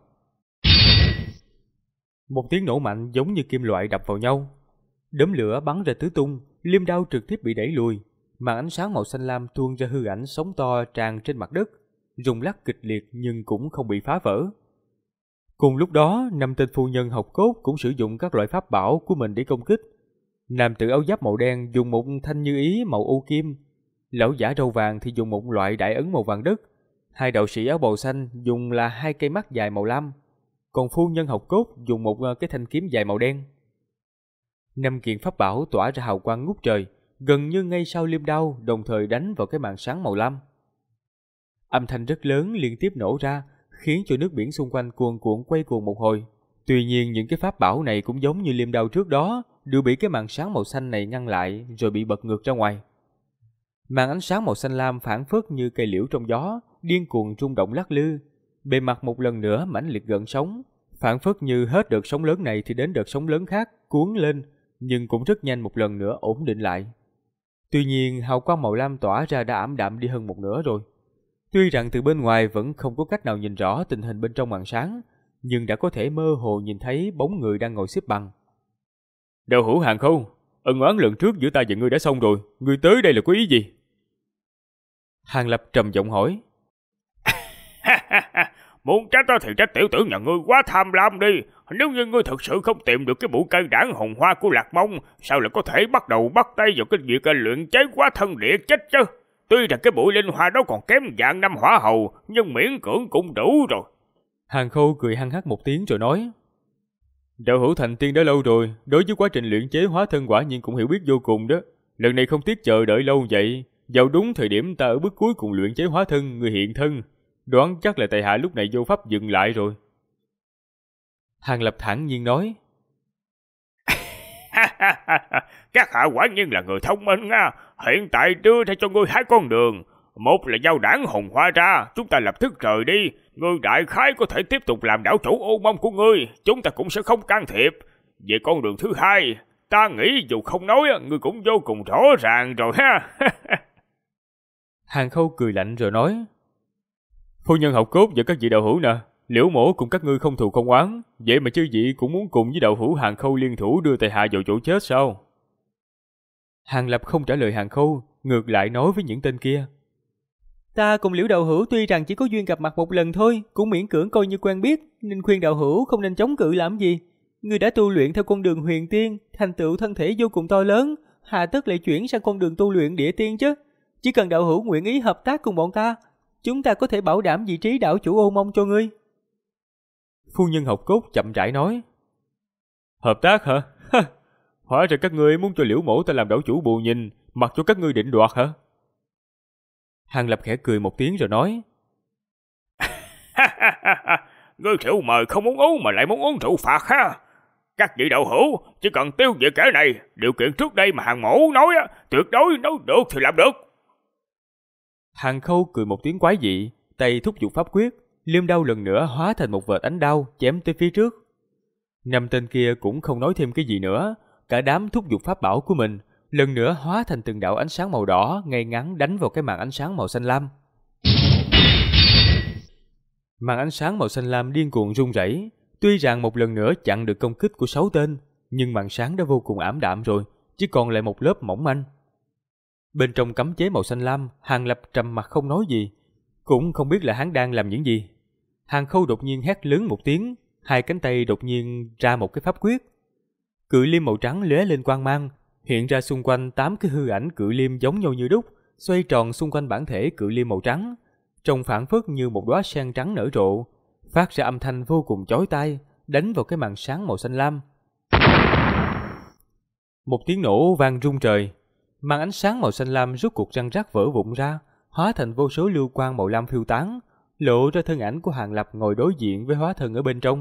Một tiếng nổ mạnh giống như kim loại đập vào nhau. Đốm lửa bắn ra tứ tung, liêm đao trực tiếp bị đẩy lùi. Màn ánh sáng màu xanh lam tuôn ra hư ảnh sóng to tràn trên mặt đất, rung lắc kịch liệt nhưng cũng không bị phá vỡ. Cùng lúc đó, 5 tên phu nhân Học Cốt cũng sử dụng các loại pháp bảo của mình để công kích. Nam tử áo giáp màu đen dùng một thanh như ý màu u kim, lão giả râu vàng thì dùng một loại đại ấn màu vàng đất, 2 đạo sĩ áo bào xanh dùng là 2 cây mắt dài màu lam, còn phu nhân Học Cốt dùng một cái thanh kiếm dài màu đen. 5 kiện pháp bảo tỏa ra hào quang ngút trời, gần như ngay sau liêm đao đồng thời đánh vào cái màn sáng màu lam. Âm thanh rất lớn liên tiếp nổ ra, khiến cho nước biển xung quanh cuồn cuộn quay cuồng một hồi. Tuy nhiên những cái pháp bảo này cũng giống như liêm đao trước đó, đều bị cái màn sáng màu xanh này ngăn lại rồi bị bật ngược ra ngoài. Màn ánh sáng màu xanh lam phảng phất như cây liễu trong gió, điên cuồng rung động lắc lư, bề mặt một lần nữa mãnh liệt gợn sóng, phảng phất như hết đợt sóng lớn này thì đến đợt sóng lớn khác cuốn lên, nhưng cũng rất nhanh một lần nữa ổn định lại. Tuy nhiên hào quang màu lam tỏa ra đã ảm đạm đi hơn một nửa rồi. Tuy rằng từ bên ngoài vẫn không có cách nào nhìn rõ tình hình bên trong màn sáng, nhưng đã có thể mơ hồ nhìn thấy bóng người đang ngồi xếp bằng. Đạo hữu Hàng Khâu, ân oán lần trước giữa ta và ngươi đã xong rồi, ngươi tới đây là có ý gì? Hàng Lập trầm giọng hỏi. Muốn trách thì trách tiểu tử nhà ngươi quá tham lam đi. Nếu như ngươi thật sự không tìm được cái bộ cây đảng hồng hoa của Lạc Mông, sao lại có thể bắt đầu bắt tay vào cái việc luyện chế quá thân địa chết chứ? Tuy rằng cái bụi linh hoa đó còn kém dạng năm hỏa hầu, nhưng miễn cưỡng cũng đủ rồi. Hàng Khâu cười hăng hắc một tiếng rồi nói: Đạo hữu thành tiên đã lâu rồi, đối với quá trình luyện chế hóa thân quả nhiên cũng hiểu biết vô cùng đó. Lần này không tiếc chờ đợi lâu vậy, vào đúng thời điểm ta ở bước cuối cùng luyện chế hóa thân người hiện thân, đoán chắc là tại hạ lúc này vô pháp dừng lại rồi. Hàng Lập thản nhiên nói: Các hạ quả nhiên là người thông minh nha. Hiện tại đưa ra cho ngươi hai con đường. Một là giao đảng hồng hoa ra, chúng ta lập tức rời đi. Ngươi đại khái có thể tiếp tục làm đảo chủ Ô Mông của ngươi, chúng ta cũng sẽ không can thiệp. Về con đường thứ hai, ta nghĩ dù không nói, ngươi cũng vô cùng rõ ràng rồi ha. Hàng Khâu cười lạnh rồi nói: Phu nhân Học Cốt và các vị đạo hữu nè, Liễu mổ cùng các ngươi không thù không oán, vậy mà chư vị cũng muốn cùng với đạo hữu Hàng Khâu liên thủ đưa tại hạ vào chỗ chết sao? Hàng Lập không trả lời Hàng Khâu, ngược lại nói với những tên kia: Ta cùng Liễu đạo hữu tuy rằng chỉ có duyên gặp mặt một lần thôi, cũng miễn cưỡng coi như quen biết, nên khuyên đạo hữu không nên chống cự làm gì. Người đã tu luyện theo con đường huyền tiên, thành tựu thân thể vô cùng to lớn, hà tất lại chuyển sang con đường tu luyện địa tiên chứ? Chỉ cần đạo hữu nguyện ý hợp tác cùng bọn ta, chúng ta có thể bảo đảm vị trí đảo chủ Ô Mông cho ngươi. Phu nhân Học Cốt chậm rãi nói: Hợp tác hả? Hóa ra các ngươi muốn cho Liễu mổ ta làm đảo chủ bù nhìn, mặc cho các ngươi định đoạt hả? Hàng Lập khẽ cười một tiếng rồi nói: Ngươi rượu mời không muốn uống mà lại muốn uống rượu phạt ha. Các vị đạo hữu chỉ cần tiêu diệt kẻ này, điều kiện trước đây mà Hàng mổ nói tuyệt đối nói được thì làm được. Hàng Khâu cười một tiếng quái dị, tay thúc giục pháp quyết, liêm đao lần nữa hóa thành một vệt ánh đao chém tới phía trước. Năm tên kia cũng không nói thêm cái gì nữa, cả đám thúc giục pháp bảo của mình, lần nữa hóa thành từng đạo ánh sáng màu đỏ ngay ngắn đánh vào cái màn ánh sáng màu xanh lam. Màn ánh sáng màu xanh lam điên cuồng rung rẩy, tuy rằng một lần nữa chặn được công kích của 6 tên, nhưng màn sáng đã vô cùng ảm đạm rồi, chỉ còn lại một lớp mỏng manh. Bên trong cấm chế màu xanh lam, Hàng Lập trầm mặt không nói gì, cũng không biết là hắn đang làm những gì. Hàng Khâu đột nhiên hét lớn một tiếng, hai cánh tay đột nhiên ra một cái pháp quyết. Cự liêm màu trắng lóe lên quang mang, hiện ra xung quanh 8 cái hư ảnh cự liêm giống nhau như đúc, xoay tròn xung quanh bản thể cự liêm màu trắng, trông phảng phất như một đóa sen trắng nở rộ, phát ra âm thanh vô cùng chói tai, đánh vào cái màn sáng màu xanh lam. Một tiếng nổ vang rung trời, màn ánh sáng màu xanh lam rút cuộc răng rắc vỡ vụn ra, hóa thành vô số lưu quang màu lam phiêu tán, lộ ra thân ảnh của Hàng Lập ngồi đối diện với hóa thân ở bên trong.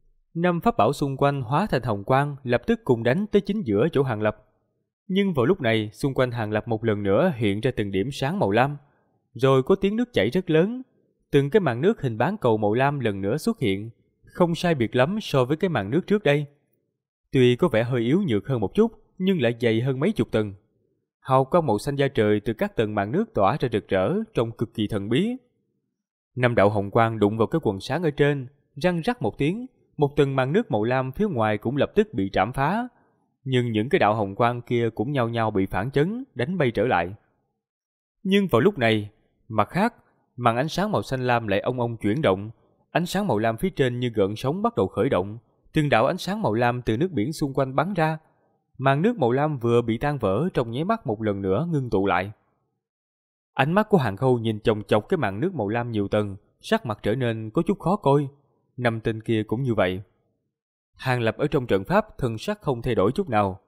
5 pháp bảo xung quanh hóa thành hồng quang, lập tức cùng đánh tới chính giữa chỗ Hàng Lập. Nhưng vào lúc này, xung quanh Hàng Lập một lần nữa hiện ra từng điểm sáng màu lam, rồi có tiếng nước chảy rất lớn, từng cái màn nước hình bán cầu màu lam lần nữa xuất hiện, không sai biệt lắm so với cái màn nước trước đây. Tuy có vẻ hơi yếu nhược hơn một chút, nhưng lại dày hơn mấy chục tầng. Hào quang màu xanh da trời từ các tầng màn nước tỏa ra rực rỡ, trông cực kỳ thần bí. 5 đạo hồng quang đụng vào cái quần sáng ở trên, răng rắc một tiếng, một tầng màn nước màu lam phía ngoài cũng lập tức bị trảm phá. Nhưng những cái đạo hồng quang kia cũng nhau nhau bị phản chấn, đánh bay trở lại. Nhưng vào lúc này, mặt khác, màn ánh sáng màu xanh lam lại ong ong chuyển động, ánh sáng màu lam phía trên như gợn sóng bắt đầu khởi động, từng đạo ánh sáng màu lam từ nước biển xung quanh bắn ra. Màn nước màu lam vừa bị tan vỡ trong nháy mắt một lần nữa ngưng tụ lại. Ánh mắt của Hàng Khâu nhìn chòng chọc cái màn nước màu lam nhiều tầng, sắc mặt trở nên có chút khó coi. 5 tên kia cũng như vậy. Hàng Lập ở trong trận pháp thần sắc không thay đổi chút nào.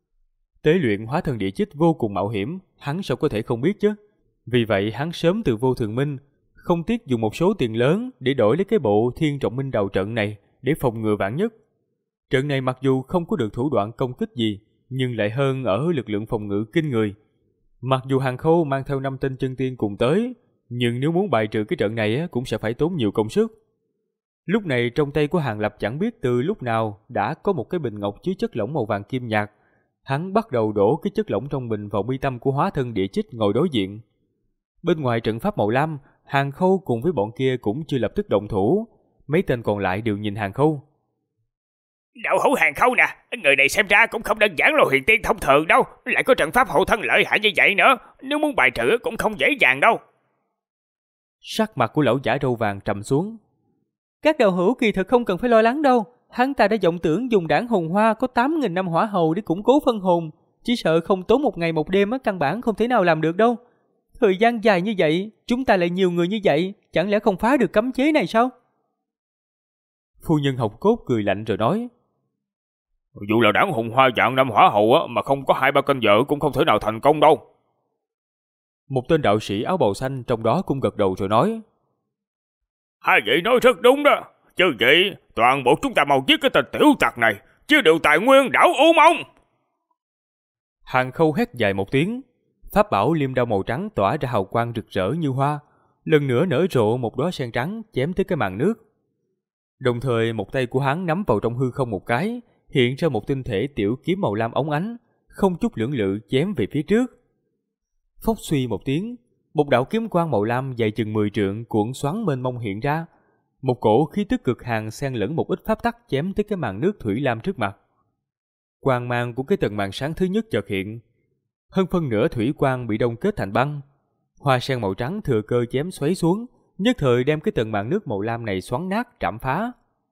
Tế luyện hóa thân địa chích vô cùng mạo hiểm, hắn sao có thể không biết chứ? Vì vậy hắn sớm từ Vô Thường Minh không tiếc dùng một số tiền lớn để đổi lấy cái bộ Thiên Trọng Minh Đầu trận này để phòng ngừa vạn nhất. Trận này mặc dù không có được thủ đoạn công kích gì, nhưng lại hơn ở lực lượng phòng ngự kinh người. Mặc dù Hàng Khâu mang theo 5 tên chân tiên cùng tới, nhưng nếu muốn bài trừ cái trận này cũng sẽ phải tốn nhiều công sức. Lúc này trong tay của Hàng Lập chẳng biết từ lúc nào đã có một cái bình ngọc chứa chất lỏng màu vàng kim nhạt. Hắn bắt đầu đổ cái chất lỏng trong bình vào mi tâm của hóa thân địa chích ngồi đối diện. Bên ngoài trận pháp màu lam, Hàng Khâu cùng với bọn kia cũng chưa lập tức động thủ. Mấy tên còn lại đều nhìn Hàng Khâu. Đạo hữu Hàng Khâu nè, người này xem ra cũng không đơn giản là huyền tiên thông thường đâu, lại có trận pháp hộ thân lợi hại như vậy nữa, nếu muốn bài trừ cũng không dễ dàng đâu. Sắc mặt của lão giả râu vàng trầm xuống. Các đạo hữu kỳ thực không cần phải lo lắng đâu, hắn ta đã vọng tưởng dùng đảng hồn hoa có 8.000 năm hỏa hầu để củng cố phân hồn, chỉ sợ không tốn một ngày một đêm căn bản không thể nào làm được đâu. Thời gian dài như vậy, chúng ta lại nhiều người như vậy, chẳng lẽ không phá được cấm chế này sao? Phu nhân Học Cốt cười lạnh rồi nói: Dù là đảng hùng hoa dạng năm hỏa hầu mà không có 2-3 canh giờ cũng không thể nào thành công đâu. Một tên đạo sĩ áo bào xanh trong đó cũng gật đầu rồi nói: Hai vị nói rất đúng đó. Chứ vậy, toàn bộ chúng ta mau giết cái tên tiểu tặc này, chứ điều tài nguyên đảo U Mông. Hàng Khâu hét dài một tiếng, pháp bảo liêm đao màu trắng tỏa ra hào quang rực rỡ như hoa, lần nữa nở rộ một đóa sen trắng chém tới cái màn nước. Đồng thời một tay của hắn nắm vào trong hư không một cái, hiện ra một tinh thể tiểu kiếm màu lam óng ánh, không chút lưỡng lự chém về phía trước. Phốc suy một tiếng, một đạo kiếm quang màu lam dài chừng 10 trượng cuộn xoắn mênh mông hiện ra, một cổ khí tức cực hàn xen lẫn một ít pháp tắc chém tới cái màn nước thủy lam trước mặt. Quang mang của cái tầng màn sáng thứ nhất chợt hiện, hơn phân nửa thủy quang bị đông kết thành băng. Hoa sen màu trắng thừa cơ chém xoáy xuống, nhất thời đem cái tầng màn nước màu lam này xoắn nát trảm phá.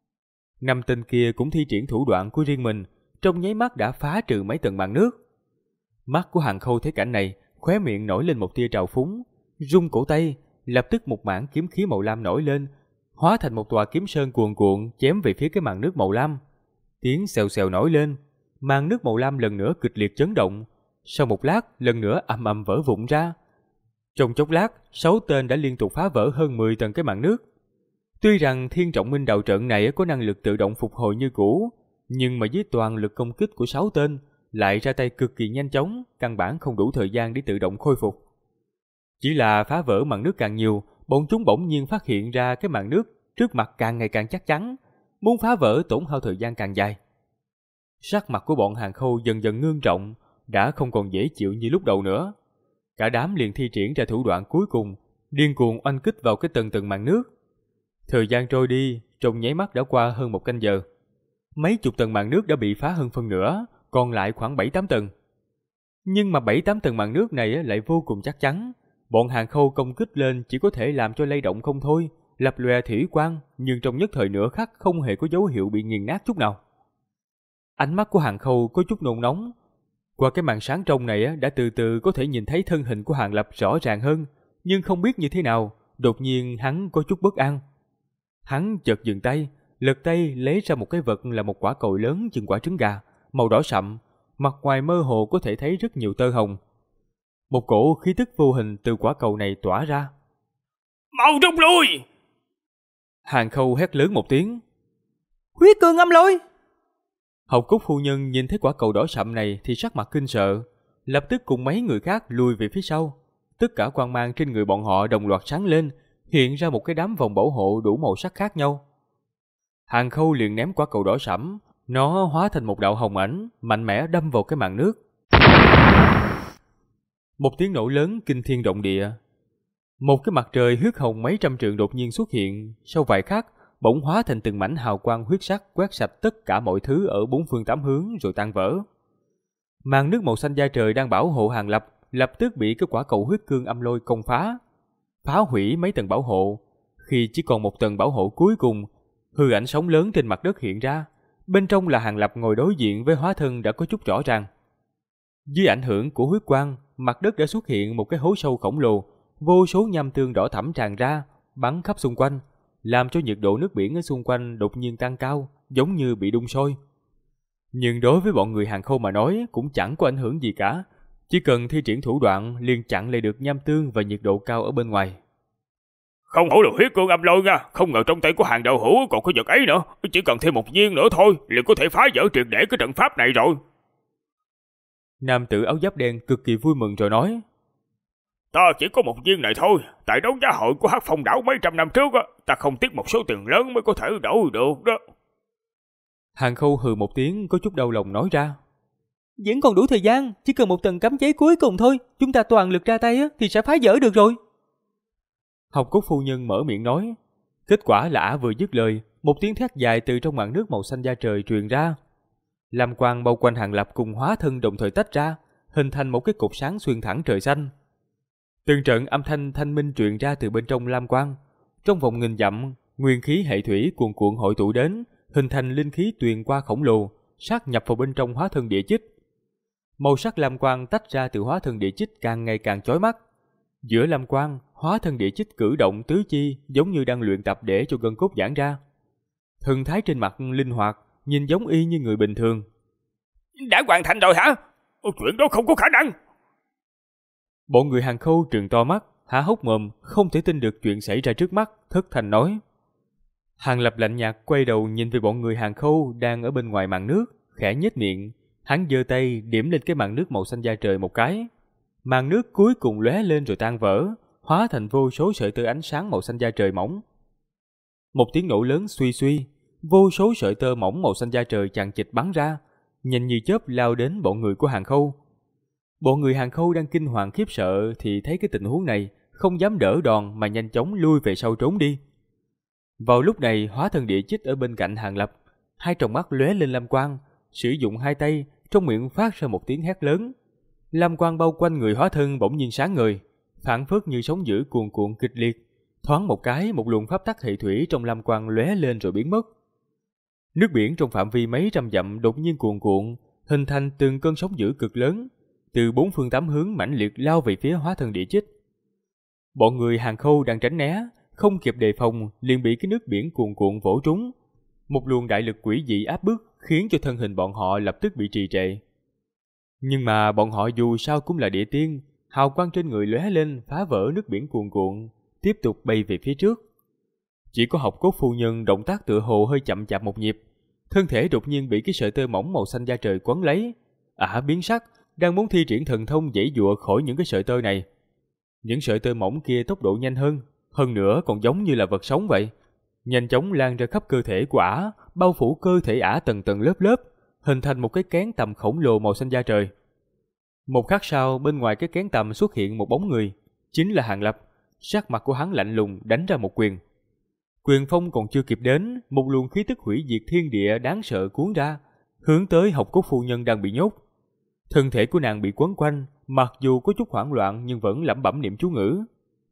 Năm tên kia cũng thi triển thủ đoạn của riêng mình, trong nháy mắt đã phá trừ mấy tầng màn nước. Mắt của Hàng Khâu thấy cảnh này, khóe miệng nổi lên một tia trào phúng, rung cổ tay, lập tức một mảng kiếm khí màu lam nổi lên, hóa thành một tòa kiếm sơn cuồn cuộn chém về phía cái màn nước màu lam. Tiếng xèo xèo nổi lên, màn nước màu lam lần nữa kịch liệt chấn động, sau một lát lần nữa ầm ầm vỡ vụn ra. Trong chốc lát, 6 tên đã liên tục phá vỡ hơn 10 tầng cái màn nước. Tuy rằng Thiên Trọng Minh đạo trận này có năng lực tự động phục hồi như cũ, nhưng mà với toàn lực công kích của 6 tên, lại ra tay cực kỳ nhanh chóng, căn bản không đủ thời gian để tự động khôi phục. Chỉ là phá vỡ màn nước càng nhiều, bọn chúng bỗng nhiên phát hiện ra cái màn nước trước mặt càng ngày càng chắc chắn, muốn phá vỡ tổn hao thời gian càng dài. Sắc mặt của bọn Hàng Khâu dần dần ngưng trọng, đã không còn dễ chịu như lúc đầu nữa. Cả đám liền thi triển ra thủ đoạn cuối cùng, điên cuồng oanh kích vào cái tầng màn nước. Thời gian trôi đi, trong nháy mắt đã qua hơn 1 canh giờ. Mấy chục tầng màn nước đã bị phá hơn phân nửa, còn lại khoảng 7-8 tầng. Nhưng mà 7-8 tầng màn nước này lại vô cùng chắc chắn. Bọn Hàng Khâu công kích lên chỉ có thể làm cho lay động không thôi, lập lòe thủy quang, nhưng trong nhất thời nửa khắc không hề có dấu hiệu bị nghiền nát chút nào. Ánh mắt của Hàng Khâu có chút nôn nóng. Qua cái màn sáng trong này đã từ từ có thể nhìn thấy thân hình của Hàng Lập rõ ràng hơn, nhưng không biết như thế nào, đột nhiên hắn có chút bất an. Hắn chợt dừng tay, lật tay lấy ra một cái vật là một quả cầu lớn chừng quả trứng gà, màu đỏ sậm, mặt ngoài mơ hồ có thể thấy rất nhiều tơ hồng. Một cổ khí tức vô hình từ quả cầu này tỏa ra. Mau rút lui! Hàng Khâu hét lớn một tiếng. Huyết Cương Âm Lôi! Học Cốt phu nhân nhìn thấy quả cầu đỏ sậm này thì sắc mặt kinh sợ, lập tức cùng mấy người khác lùi về phía sau. Tất cả quang mang trên người bọn họ đồng loạt sáng lên, hiện ra một cái đám vòng bảo hộ đủ màu sắc khác nhau. Hàng Khâu liền ném quả cầu đỏ sẫm, nó hóa thành một đạo hồng ảnh, mạnh mẽ đâm vào cái màn nước. Một tiếng nổ lớn kinh thiên động địa. Một cái mặt trời huyết hồng mấy trăm trượng đột nhiên xuất hiện, sau vài khắc bỗng hóa thành từng mảnh hào quang huyết sắc quét sạch tất cả mọi thứ ở 4 phương 8 hướng rồi tan vỡ. Màn nước màu xanh da trời đang bảo hộ Hàng Lập lập tức bị cái quả cầu huyết cương âm lôi công phá, phá hủy mấy tầng bảo hộ. Khi chỉ còn một tầng bảo hộ cuối cùng, hư ảnh sóng lớn trên mặt đất hiện ra, bên trong là Hàng Lập ngồi đối diện với hóa thân đã có chút rõ ràng. Dưới ảnh hưởng của huyết quang, mặt đất đã xuất hiện một cái hố sâu khổng lồ, vô số nham tương đỏ thẫm tràn ra, bắn khắp xung quanh, làm cho nhiệt độ nước biển ở xung quanh đột nhiên tăng cao, giống như bị đun sôi. Nhưng đối với bọn người Hàng Khâu mà nói cũng chẳng có ảnh hưởng gì cả, chỉ cần thi triển thủ đoạn liền chặn lại được nham tương và nhiệt độ cao ở bên ngoài. Không hổ là Huyết Cương Âm Lôi nha, không ngờ trong tay của Hàng đạo hữu còn có vật ấy nữa, chỉ cần thêm một viên nữa thôi liền có thể phá vỡ triệt để cái trận pháp này rồi. Nam tử áo giáp đen cực kỳ vui mừng rồi nói: Ta chỉ có một viên này thôi, tại đấu giá hội của Hắc Phong đảo mấy trăm năm trước ta không tiếc một số tiền lớn mới có thể đổi được đó. Hàng Khâu hừ một tiếng có chút đau lòng nói ra: Vẫn còn đủ thời gian, chỉ cần một tầng cấm chế cuối cùng thôi, chúng ta toàn lực ra tay thì sẽ phá vỡ được rồi. Học Cốt phu nhân mở miệng nói. Kết quả là ả vừa dứt lời, một tiếng thét dài từ trong màn nước màu xanh da trời truyền ra. Lam quang bao quanh Hàng Lập cùng hóa thân đồng thời tách ra, hình thành một cái cột sáng xuyên thẳng trời xanh. Từng trận âm thanh thanh minh truyền ra từ bên trong lam quang. Trong vòng nghìn dặm, nguyên khí hệ thủy cuồn cuộn hội tụ đến, hình thành linh khí tuyền qua khổng lồ, sát nhập vào bên trong hóa thân địa chích. Màu sắc lam quang tách ra từ hóa thân địa chích càng ngày càng chói mắt. Giữa lam quang, hóa thân địa chích cử động tứ chi giống như đang luyện tập để cho gân cốt giãn ra. Thần thái trên mặt linh hoạt, nhìn giống y như người bình thường. Đã hoàn thành rồi hả? Chuyện đó không có khả năng. Bọn người Hàng Khâu trừng to mắt, há hốc mồm, không thể tin được chuyện xảy ra trước mắt, thất thanh nói. Hàng Lập lạnh nhạt quay đầu nhìn về bọn người Hàng Khâu đang ở bên ngoài màn nước, khẽ nhếch miệng, hắn giơ tay điểm lên cái màn nước màu xanh da trời một cái. Màn nước cuối cùng lóe lên rồi tan vỡ, hóa thành vô số sợi tơ ánh sáng màu xanh da trời mỏng. Một tiếng nổ lớn suy suy, vô số sợi tơ mỏng màu xanh da trời chằng chịt bắn ra, nhanh như chớp lao đến bọn người của Hàng Khâu. Bọn người Hàng Khâu đang kinh hoàng khiếp sợ thì thấy cái tình huống này, không dám đỡ đòn mà nhanh chóng lui về sau trốn đi. Vào lúc này, hóa thân địa chích ở bên cạnh Hàng Lập, hai tròng mắt lóe lên lam quang, sử dụng hai tay, trong miệng phát ra một tiếng hét lớn. Lam quang bao quanh người hóa thân bỗng nhiên sáng ngời, phảng phất như sóng dữ cuồn cuộn kịch liệt, thoáng một cái một luồng pháp tắc hệ thủy trong lam quang lóe lên rồi biến mất. Nước biển trong phạm vi mấy trăm dặm đột nhiên cuồn cuộn, hình thành từng cơn sóng dữ cực lớn, từ bốn phương tám hướng mãnh liệt lao về phía hóa thân địa chích. Bọn người Hàng Khâu đang tránh né, không kịp đề phòng liền bị cái nước biển cuồn cuộn vỗ trúng. Một luồng đại lực quỷ dị áp bức khiến cho thân hình bọn họ lập tức bị trì trệ. Nhưng mà bọn họ dù sao cũng là địa tiên, hào quang trên người lóe lên phá vỡ nước biển cuồn cuộn, tiếp tục bay về phía trước. Chỉ có Học Cốt phu nhân động tác tựa hồ hơi chậm chạp một nhịp, thân thể đột nhiên bị cái sợi tơ mỏng màu xanh da trời quấn lấy, biến sắc, đang muốn thi triển thần thông giãy giụa khỏi những cái sợi tơ này. Những sợi tơ mỏng kia tốc độ nhanh hơn nữa còn giống như là vật sống vậy, nhanh chóng lan ra khắp cơ thể của ả, bao phủ cơ thể ả tầng tầng lớp lớp, hình thành một cái kén tầm khổng lồ màu xanh da trời. Một khắc sau, bên ngoài cái kén tầm xuất hiện một bóng người, chính là Hàng Lập. Sắc mặt của hắn lạnh lùng đánh ra một quyền. Quyền phong còn chưa kịp đến, một luồng khí tức hủy diệt thiên địa đáng sợ cuốn ra, hướng tới Học Cốt phu nhân đang bị nhốt. Thân thể của nàng bị quấn quanh, mặc dù có chút hoảng loạn nhưng vẫn lẩm bẩm niệm chú ngữ.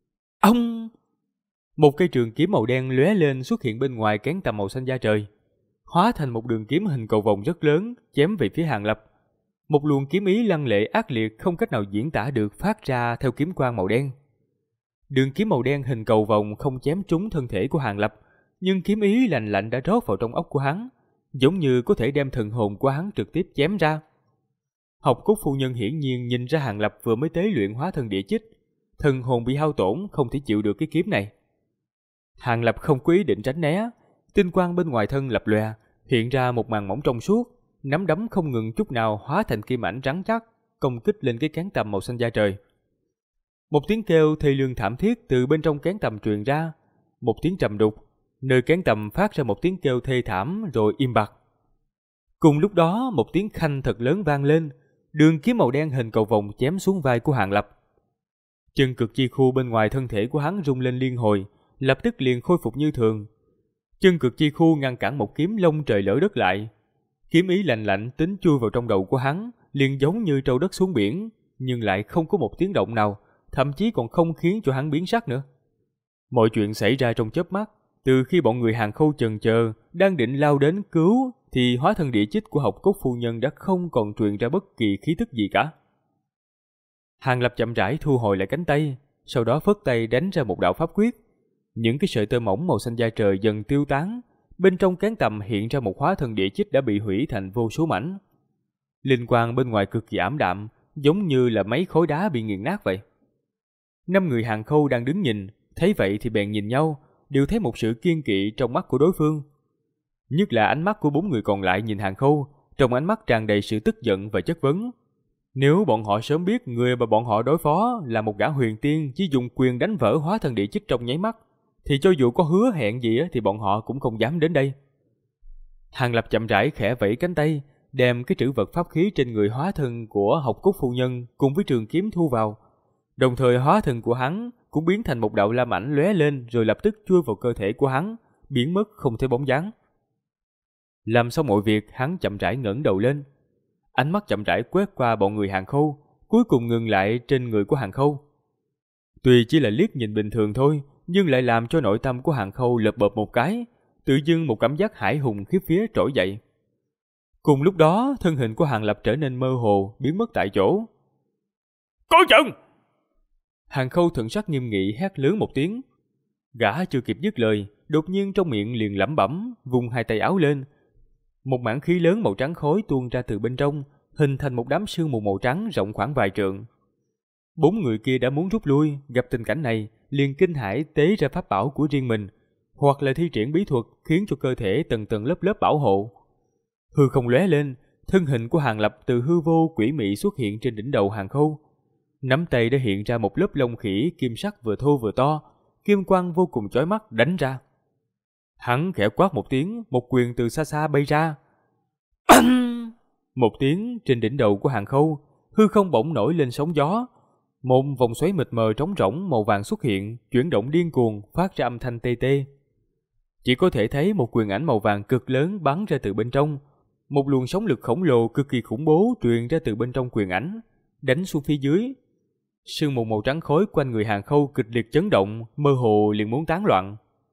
Ông! Một cây trường kiếm màu đen lóe lên xuất hiện bên ngoài kén tầm màu xanh da trời, hóa thành một đường kiếm hình cầu vồng rất lớn, chém về phía Hàng Lập. Một luồng kiếm ý lăng lệ ác liệt không cách nào diễn tả được phát ra theo kiếm quang màu đen. Đường kiếm màu đen hình cầu vồng không chém trúng thân thể của Hàng Lập, nhưng kiếm ý lạnh lạnh đã rót vào trong óc của hắn, giống như có thể đem thần hồn của hắn trực tiếp chém ra. Học Cốt phu nhân hiển nhiên nhìn ra Hàng Lập vừa mới tế luyện hóa thân địa chích, thần hồn bị hao tổn không thể chịu được cái kiếm này. Hàng Lập không có ý định tránh né, tinh quang bên ngoài thân lập lòe, hiện ra một màn mỏng trong suốt, nắm đấm không ngừng chút nào hóa thành kim ảnh rắn chắc, công kích lên cái kén tầm màu xanh da trời. Một tiếng kêu thê lương thảm thiết từ bên trong kén tầm truyền ra, một tiếng trầm đục, nơi kén tầm phát ra một tiếng kêu thê thảm rồi im bặt. Cùng lúc đó, một tiếng khanh thật lớn vang lên, đường kiếm màu đen hình cầu vồng chém xuống vai của Hàng Lập. Chân cực chi khu bên ngoài thân thể của hắn rung lên liên hồi, lập tức liền khôi phục như thường. Chân cực chi khu ngăn cản một kiếm lông trời lỡ đất lại. Kiếm ý lạnh lạnh tính chui vào trong đầu của hắn, liền giống như trâu đất xuống biển, nhưng lại không có một tiếng động nào, thậm chí còn không khiến cho hắn biến sắc nữa. Mọi chuyện xảy ra trong chớp mắt, từ khi bọn người Hàng Khâu chần chờ, đang định lao đến cứu, thì hóa thân địa chích của Học Cốt phu nhân đã không còn truyền ra bất kỳ khí tức gì cả. Hàng Lập chậm rãi thu hồi lại cánh tay, sau đó phất tay đánh ra một đạo pháp quyết. Những cái sợi tơ mỏng màu xanh da trời dần tiêu tán, bên trong kén tầm hiện ra một hóa thân địa chích đã bị hủy thành vô số mảnh. Linh quang bên ngoài cực kỳ ảm đạm, giống như là mấy khối đá bị nghiền nát vậy. 5 người Hàng Khâu đang đứng nhìn, thấy vậy thì bèn nhìn nhau, đều thấy một sự kiên kỵ trong mắt của đối phương. Nhất là ánh mắt của 4 người còn lại nhìn Hàng Khâu, trong ánh mắt tràn đầy sự tức giận và chất vấn. Nếu bọn họ sớm biết người mà bọn họ đối phó là một gã huyền tiên chỉ dùng quyền đánh vỡ hóa thân địa chích trong nháy mắt, thì cho dù có hứa hẹn gì thì bọn họ cũng không dám đến đây. Hàng Lập chậm rãi khẽ vẫy cánh tay, đem cái trữ vật pháp khí trên người hóa thân của Học Cốt phu nhân cùng với trường kiếm thu vào. Đồng thời hóa thân của hắn cũng biến thành một đạo lam ảnh lóe lên rồi lập tức chui vào cơ thể của hắn, biến mất không thấy bóng dáng. Làm xong mọi việc, hắn chậm rãi ngẩng đầu lên. Ánh mắt chậm rãi quét qua bọn người Hàng Khâu, cuối cùng ngừng lại trên người của Hàng Khâu. Tuy chỉ là liếc nhìn bình thường thôi, nhưng lại làm cho nội tâm của Hàng Khâu lợp bợp một cái, tự dưng một cảm giác hải hùng khiếp vía trỗi dậy. Cùng lúc đó, thân hình của Hàng Lập trở nên mơ hồ, biến mất tại chỗ. Coi chừng! Hàng Khâu thần sắc nghiêm nghị hét lớn một tiếng. Gã chưa kịp dứt lời, đột nhiên trong miệng liền lẩm bẩm, vung hai tay áo lên. Một mảng khí lớn màu trắng khói tuôn ra từ bên trong, hình thành một đám sương mù màu trắng rộng khoảng vài trượng. 4 người kia đã muốn rút lui, gặp tình cảnh này, liền kinh hãi tế ra pháp bảo của riêng mình, hoặc là thi triển bí thuật khiến cho cơ thể tầng tầng lớp lớp bảo hộ. Hư không lóe lên, thân hình của Hàng Lập từ hư vô quỷ mị xuất hiện trên đỉnh đầu Hàng Khâu. Nắm tay đã hiện ra một lớp lông khỉ kim sắc vừa thô vừa to, kim quang vô cùng chói mắt đánh ra. Hắn khẽ quát một tiếng, một quyền từ xa xa bay ra. Một tiếng trên đỉnh đầu của Hàng Khâu, hư không bỗng nổi lên sóng gió. Một vòng xoáy mịt mờ trống rỗng màu vàng xuất hiện, chuyển động điên cuồng, phát ra âm thanh tê tê. Chỉ có thể thấy một quyền ảnh màu vàng cực lớn bắn ra từ bên trong. Một luồng sóng lực khổng lồ cực kỳ khủng bố truyền ra từ bên trong quyền ảnh, đánh xuống phía dưới. Sương mù màu trắng khói quanh người Hàng Khâu kịch liệt chấn động, mơ hồ liền muốn tán loạn.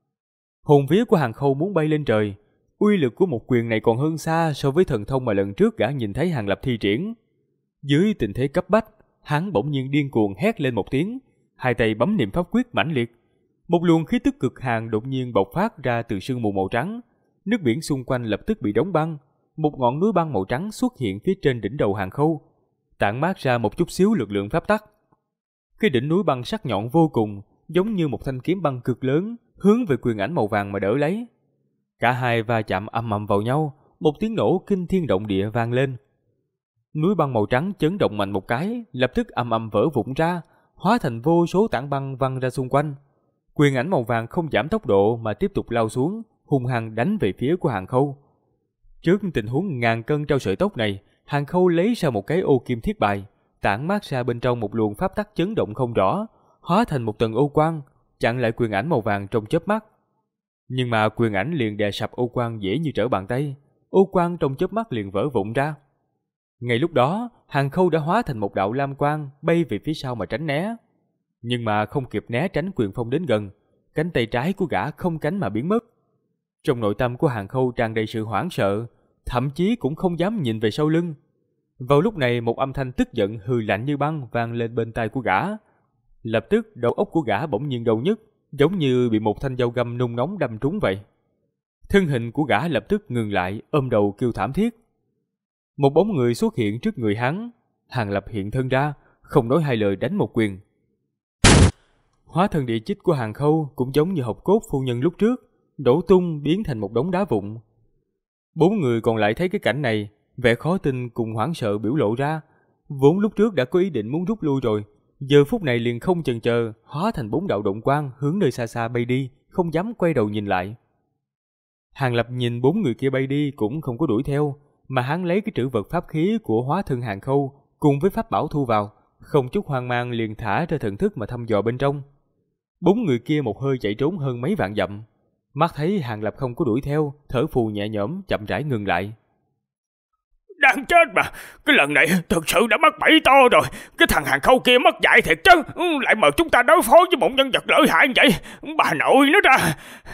Hồn vía của Hàng Khâu muốn bay lên trời. Uy lực của một quyền này còn hơn xa so với thần thông mà lần trước gã nhìn thấy Hàng Lập thi triển. Dưới tình thế cấp bách, hắn bỗng nhiên điên cuồng hét lên một tiếng, hai tay bấm niệm pháp quyết mãnh liệt. Một luồng khí tức cực hàn đột nhiên bộc phát ra từ sương mù màu trắng, nước biển xung quanh lập tức bị đóng băng. Một ngọn núi băng màu trắng xuất hiện phía trên đỉnh đầu Hàng Khâu, tản mát ra một chút xíu lực lượng pháp tắc. Cái đỉnh núi băng sắc nhọn vô cùng, giống như một thanh kiếm băng cực lớn, hướng về quyền ảnh màu vàng mà đỡ lấy. Cả hai va chạm ầm ầm vào nhau, một tiếng nổ kinh thiên động địa vang lên. Núi băng màu trắng chấn động mạnh một cái, lập tức ầm ầm vỡ vụn ra, hóa thành vô số tảng băng văng ra xung quanh. Quyền ảnh màu vàng không giảm tốc độ mà tiếp tục lao xuống, hung hăng đánh về phía của Hàng Khâu. Trước tình huống ngàn cân treo sợi tóc này, Hàng Khâu lấy ra một cái ô kim thiết bài, tản mát ra bên trong một luồng pháp tắc chấn động không rõ, hóa thành một tầng ô quang, chặn lại quyền ảnh màu vàng trong chớp mắt. Nhưng mà quyền ảnh liền đè sập ô quang dễ như trở bàn tay, ô quang trong chớp mắt liền vỡ vụn ra. Ngay lúc đó, Hàng Khâu đã hóa thành một đạo lam quang bay về phía sau mà tránh né. Nhưng mà không kịp né tránh quyền phong đến gần, cánh tay trái của gã không cánh mà biến mất. Trong nội tâm của Hàng Khâu tràn đầy sự hoảng sợ, thậm chí cũng không dám nhìn về sau lưng. Vào lúc này một âm thanh tức giận hừ lạnh như băng vang lên bên tai của gã. Lập tức đầu óc của gã bỗng nhiên đau nhức, giống như bị một thanh dao găm nung nóng đâm trúng vậy. Thân hình của gã lập tức ngừng lại, ôm đầu kêu thảm thiết. Một bóng người xuất hiện trước người hắn. Hàng Lập hiện thân ra, không nói hai lời đánh một quyền. Hóa thân địa chích của Hàng Khâu cũng giống như hộc cốt phu nhân lúc trước, đổ tung biến thành một đống đá vụn. 4 người còn lại thấy cái cảnh này, vẻ khó tin cùng hoảng sợ biểu lộ ra. Vốn lúc trước đã có ý định muốn rút lui rồi, giờ phút này liền không chần chờ, hóa thành 4 đạo động quang hướng nơi xa xa bay đi, không dám quay đầu nhìn lại. Hàng Lập nhìn 4 người kia bay đi cũng không có đuổi theo, mà hắn lấy cái trữ vật pháp khí của hóa thân Hàng Khâu cùng với pháp bảo thu vào, không chút hoang mang liền thả ra thần thức mà thăm dò bên trong. 4 người kia một hơi chạy trốn hơn mấy vạn dặm. Mắt thấy Hàng Lập không có đuổi theo, thở phù nhẹ nhõm chậm rãi ngừng lại. Đáng chết mà, cái lần này thật sự đã mắc bẫy to rồi. Cái thằng Hàng Khâu kia mất dạy thiệt chứ, lại mời chúng ta đối phó với một nhân vật lợi hại vậy. Bà nội nó ra.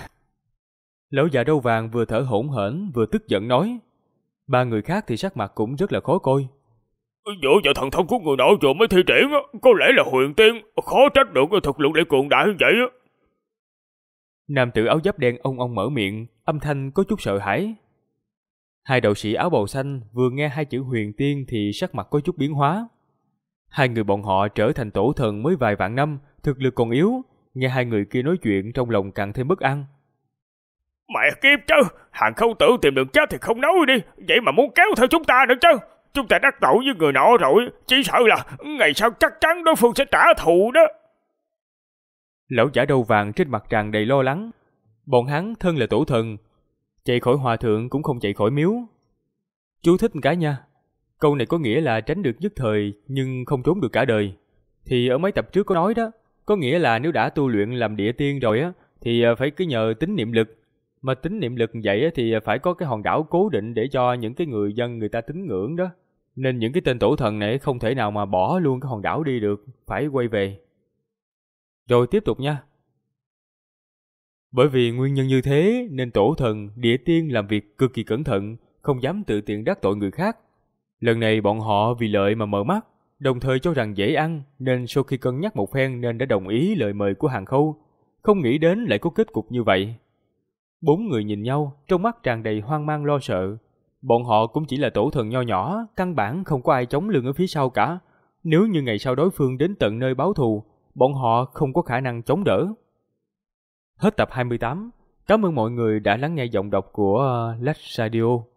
Lão già râu vàng vừa thở hổn hển vừa tức giận nói. 3 người khác thì sắc mặt cũng rất là khó coi. Dựa vào thần thông của người nọ vừa mới thi triển, có lẽ là huyền tiên, khó trách được thực lực lại cường đại như vậy. Nam tử áo giáp đen ông mở miệng, âm thanh có chút sợ hãi. Hai đạo sĩ áo bào xanh vừa nghe hai chữ huyền tiên thì sắc mặt có chút biến hóa. Hai người bọn họ trở thành tổ thần mới vài vạn năm, thực lực còn yếu, nghe hai người kia nói chuyện trong lòng càng thêm bất an. Mẹ kiếp chứ, Hàng Khâu tự tìm đường chết thì không nói đi, vậy mà muốn kéo theo chúng ta nữa chứ. Chúng ta đắc tội với người nọ rồi, chỉ sợ là ngày sau chắc chắn đối phương sẽ trả thù đó. Lão giả đầu vàng trên mặt tràn đầy lo lắng. Bọn hắn thân là tổ thần, chạy khỏi hòa thượng cũng không chạy khỏi miếu. Chú thích cả nha. Câu này có nghĩa là tránh được nhất thời nhưng không trốn được cả đời. Thì ở mấy tập trước có nói đó, có nghĩa là nếu đã tu luyện làm địa tiên rồi á thì phải cứ nhờ tín niệm lực. Mà tín niệm lực vậy thì phải có cái hòn đảo cố định để cho những cái người dân người ta tín ngưỡng đó. Nên những cái tên tổ thần này không thể nào mà bỏ luôn cái hòn đảo đi được, phải quay về. Rồi tiếp tục nha. Bởi vì nguyên nhân như thế nên tổ thần, địa tiên làm việc cực kỳ cẩn thận, không dám tự tiện đắc tội người khác. Lần này bọn họ vì lợi mà mở mắt, đồng thời cho rằng dễ ăn nên sau khi cân nhắc một phen nên đã đồng ý lời mời của Hàng Khâu. Không nghĩ đến lại có kết cục như vậy. Bốn người nhìn nhau, trong mắt tràn đầy hoang mang lo sợ. Bọn họ cũng chỉ là tổ thần nho nhỏ, căn bản không có ai chống lưng ở phía sau cả. Nếu như ngày sau đối phương đến tận nơi báo thù, bọn họ không có khả năng chống đỡ. Hết tập 28. Cảm ơn mọi người đã lắng nghe giọng đọc của Lách Radio.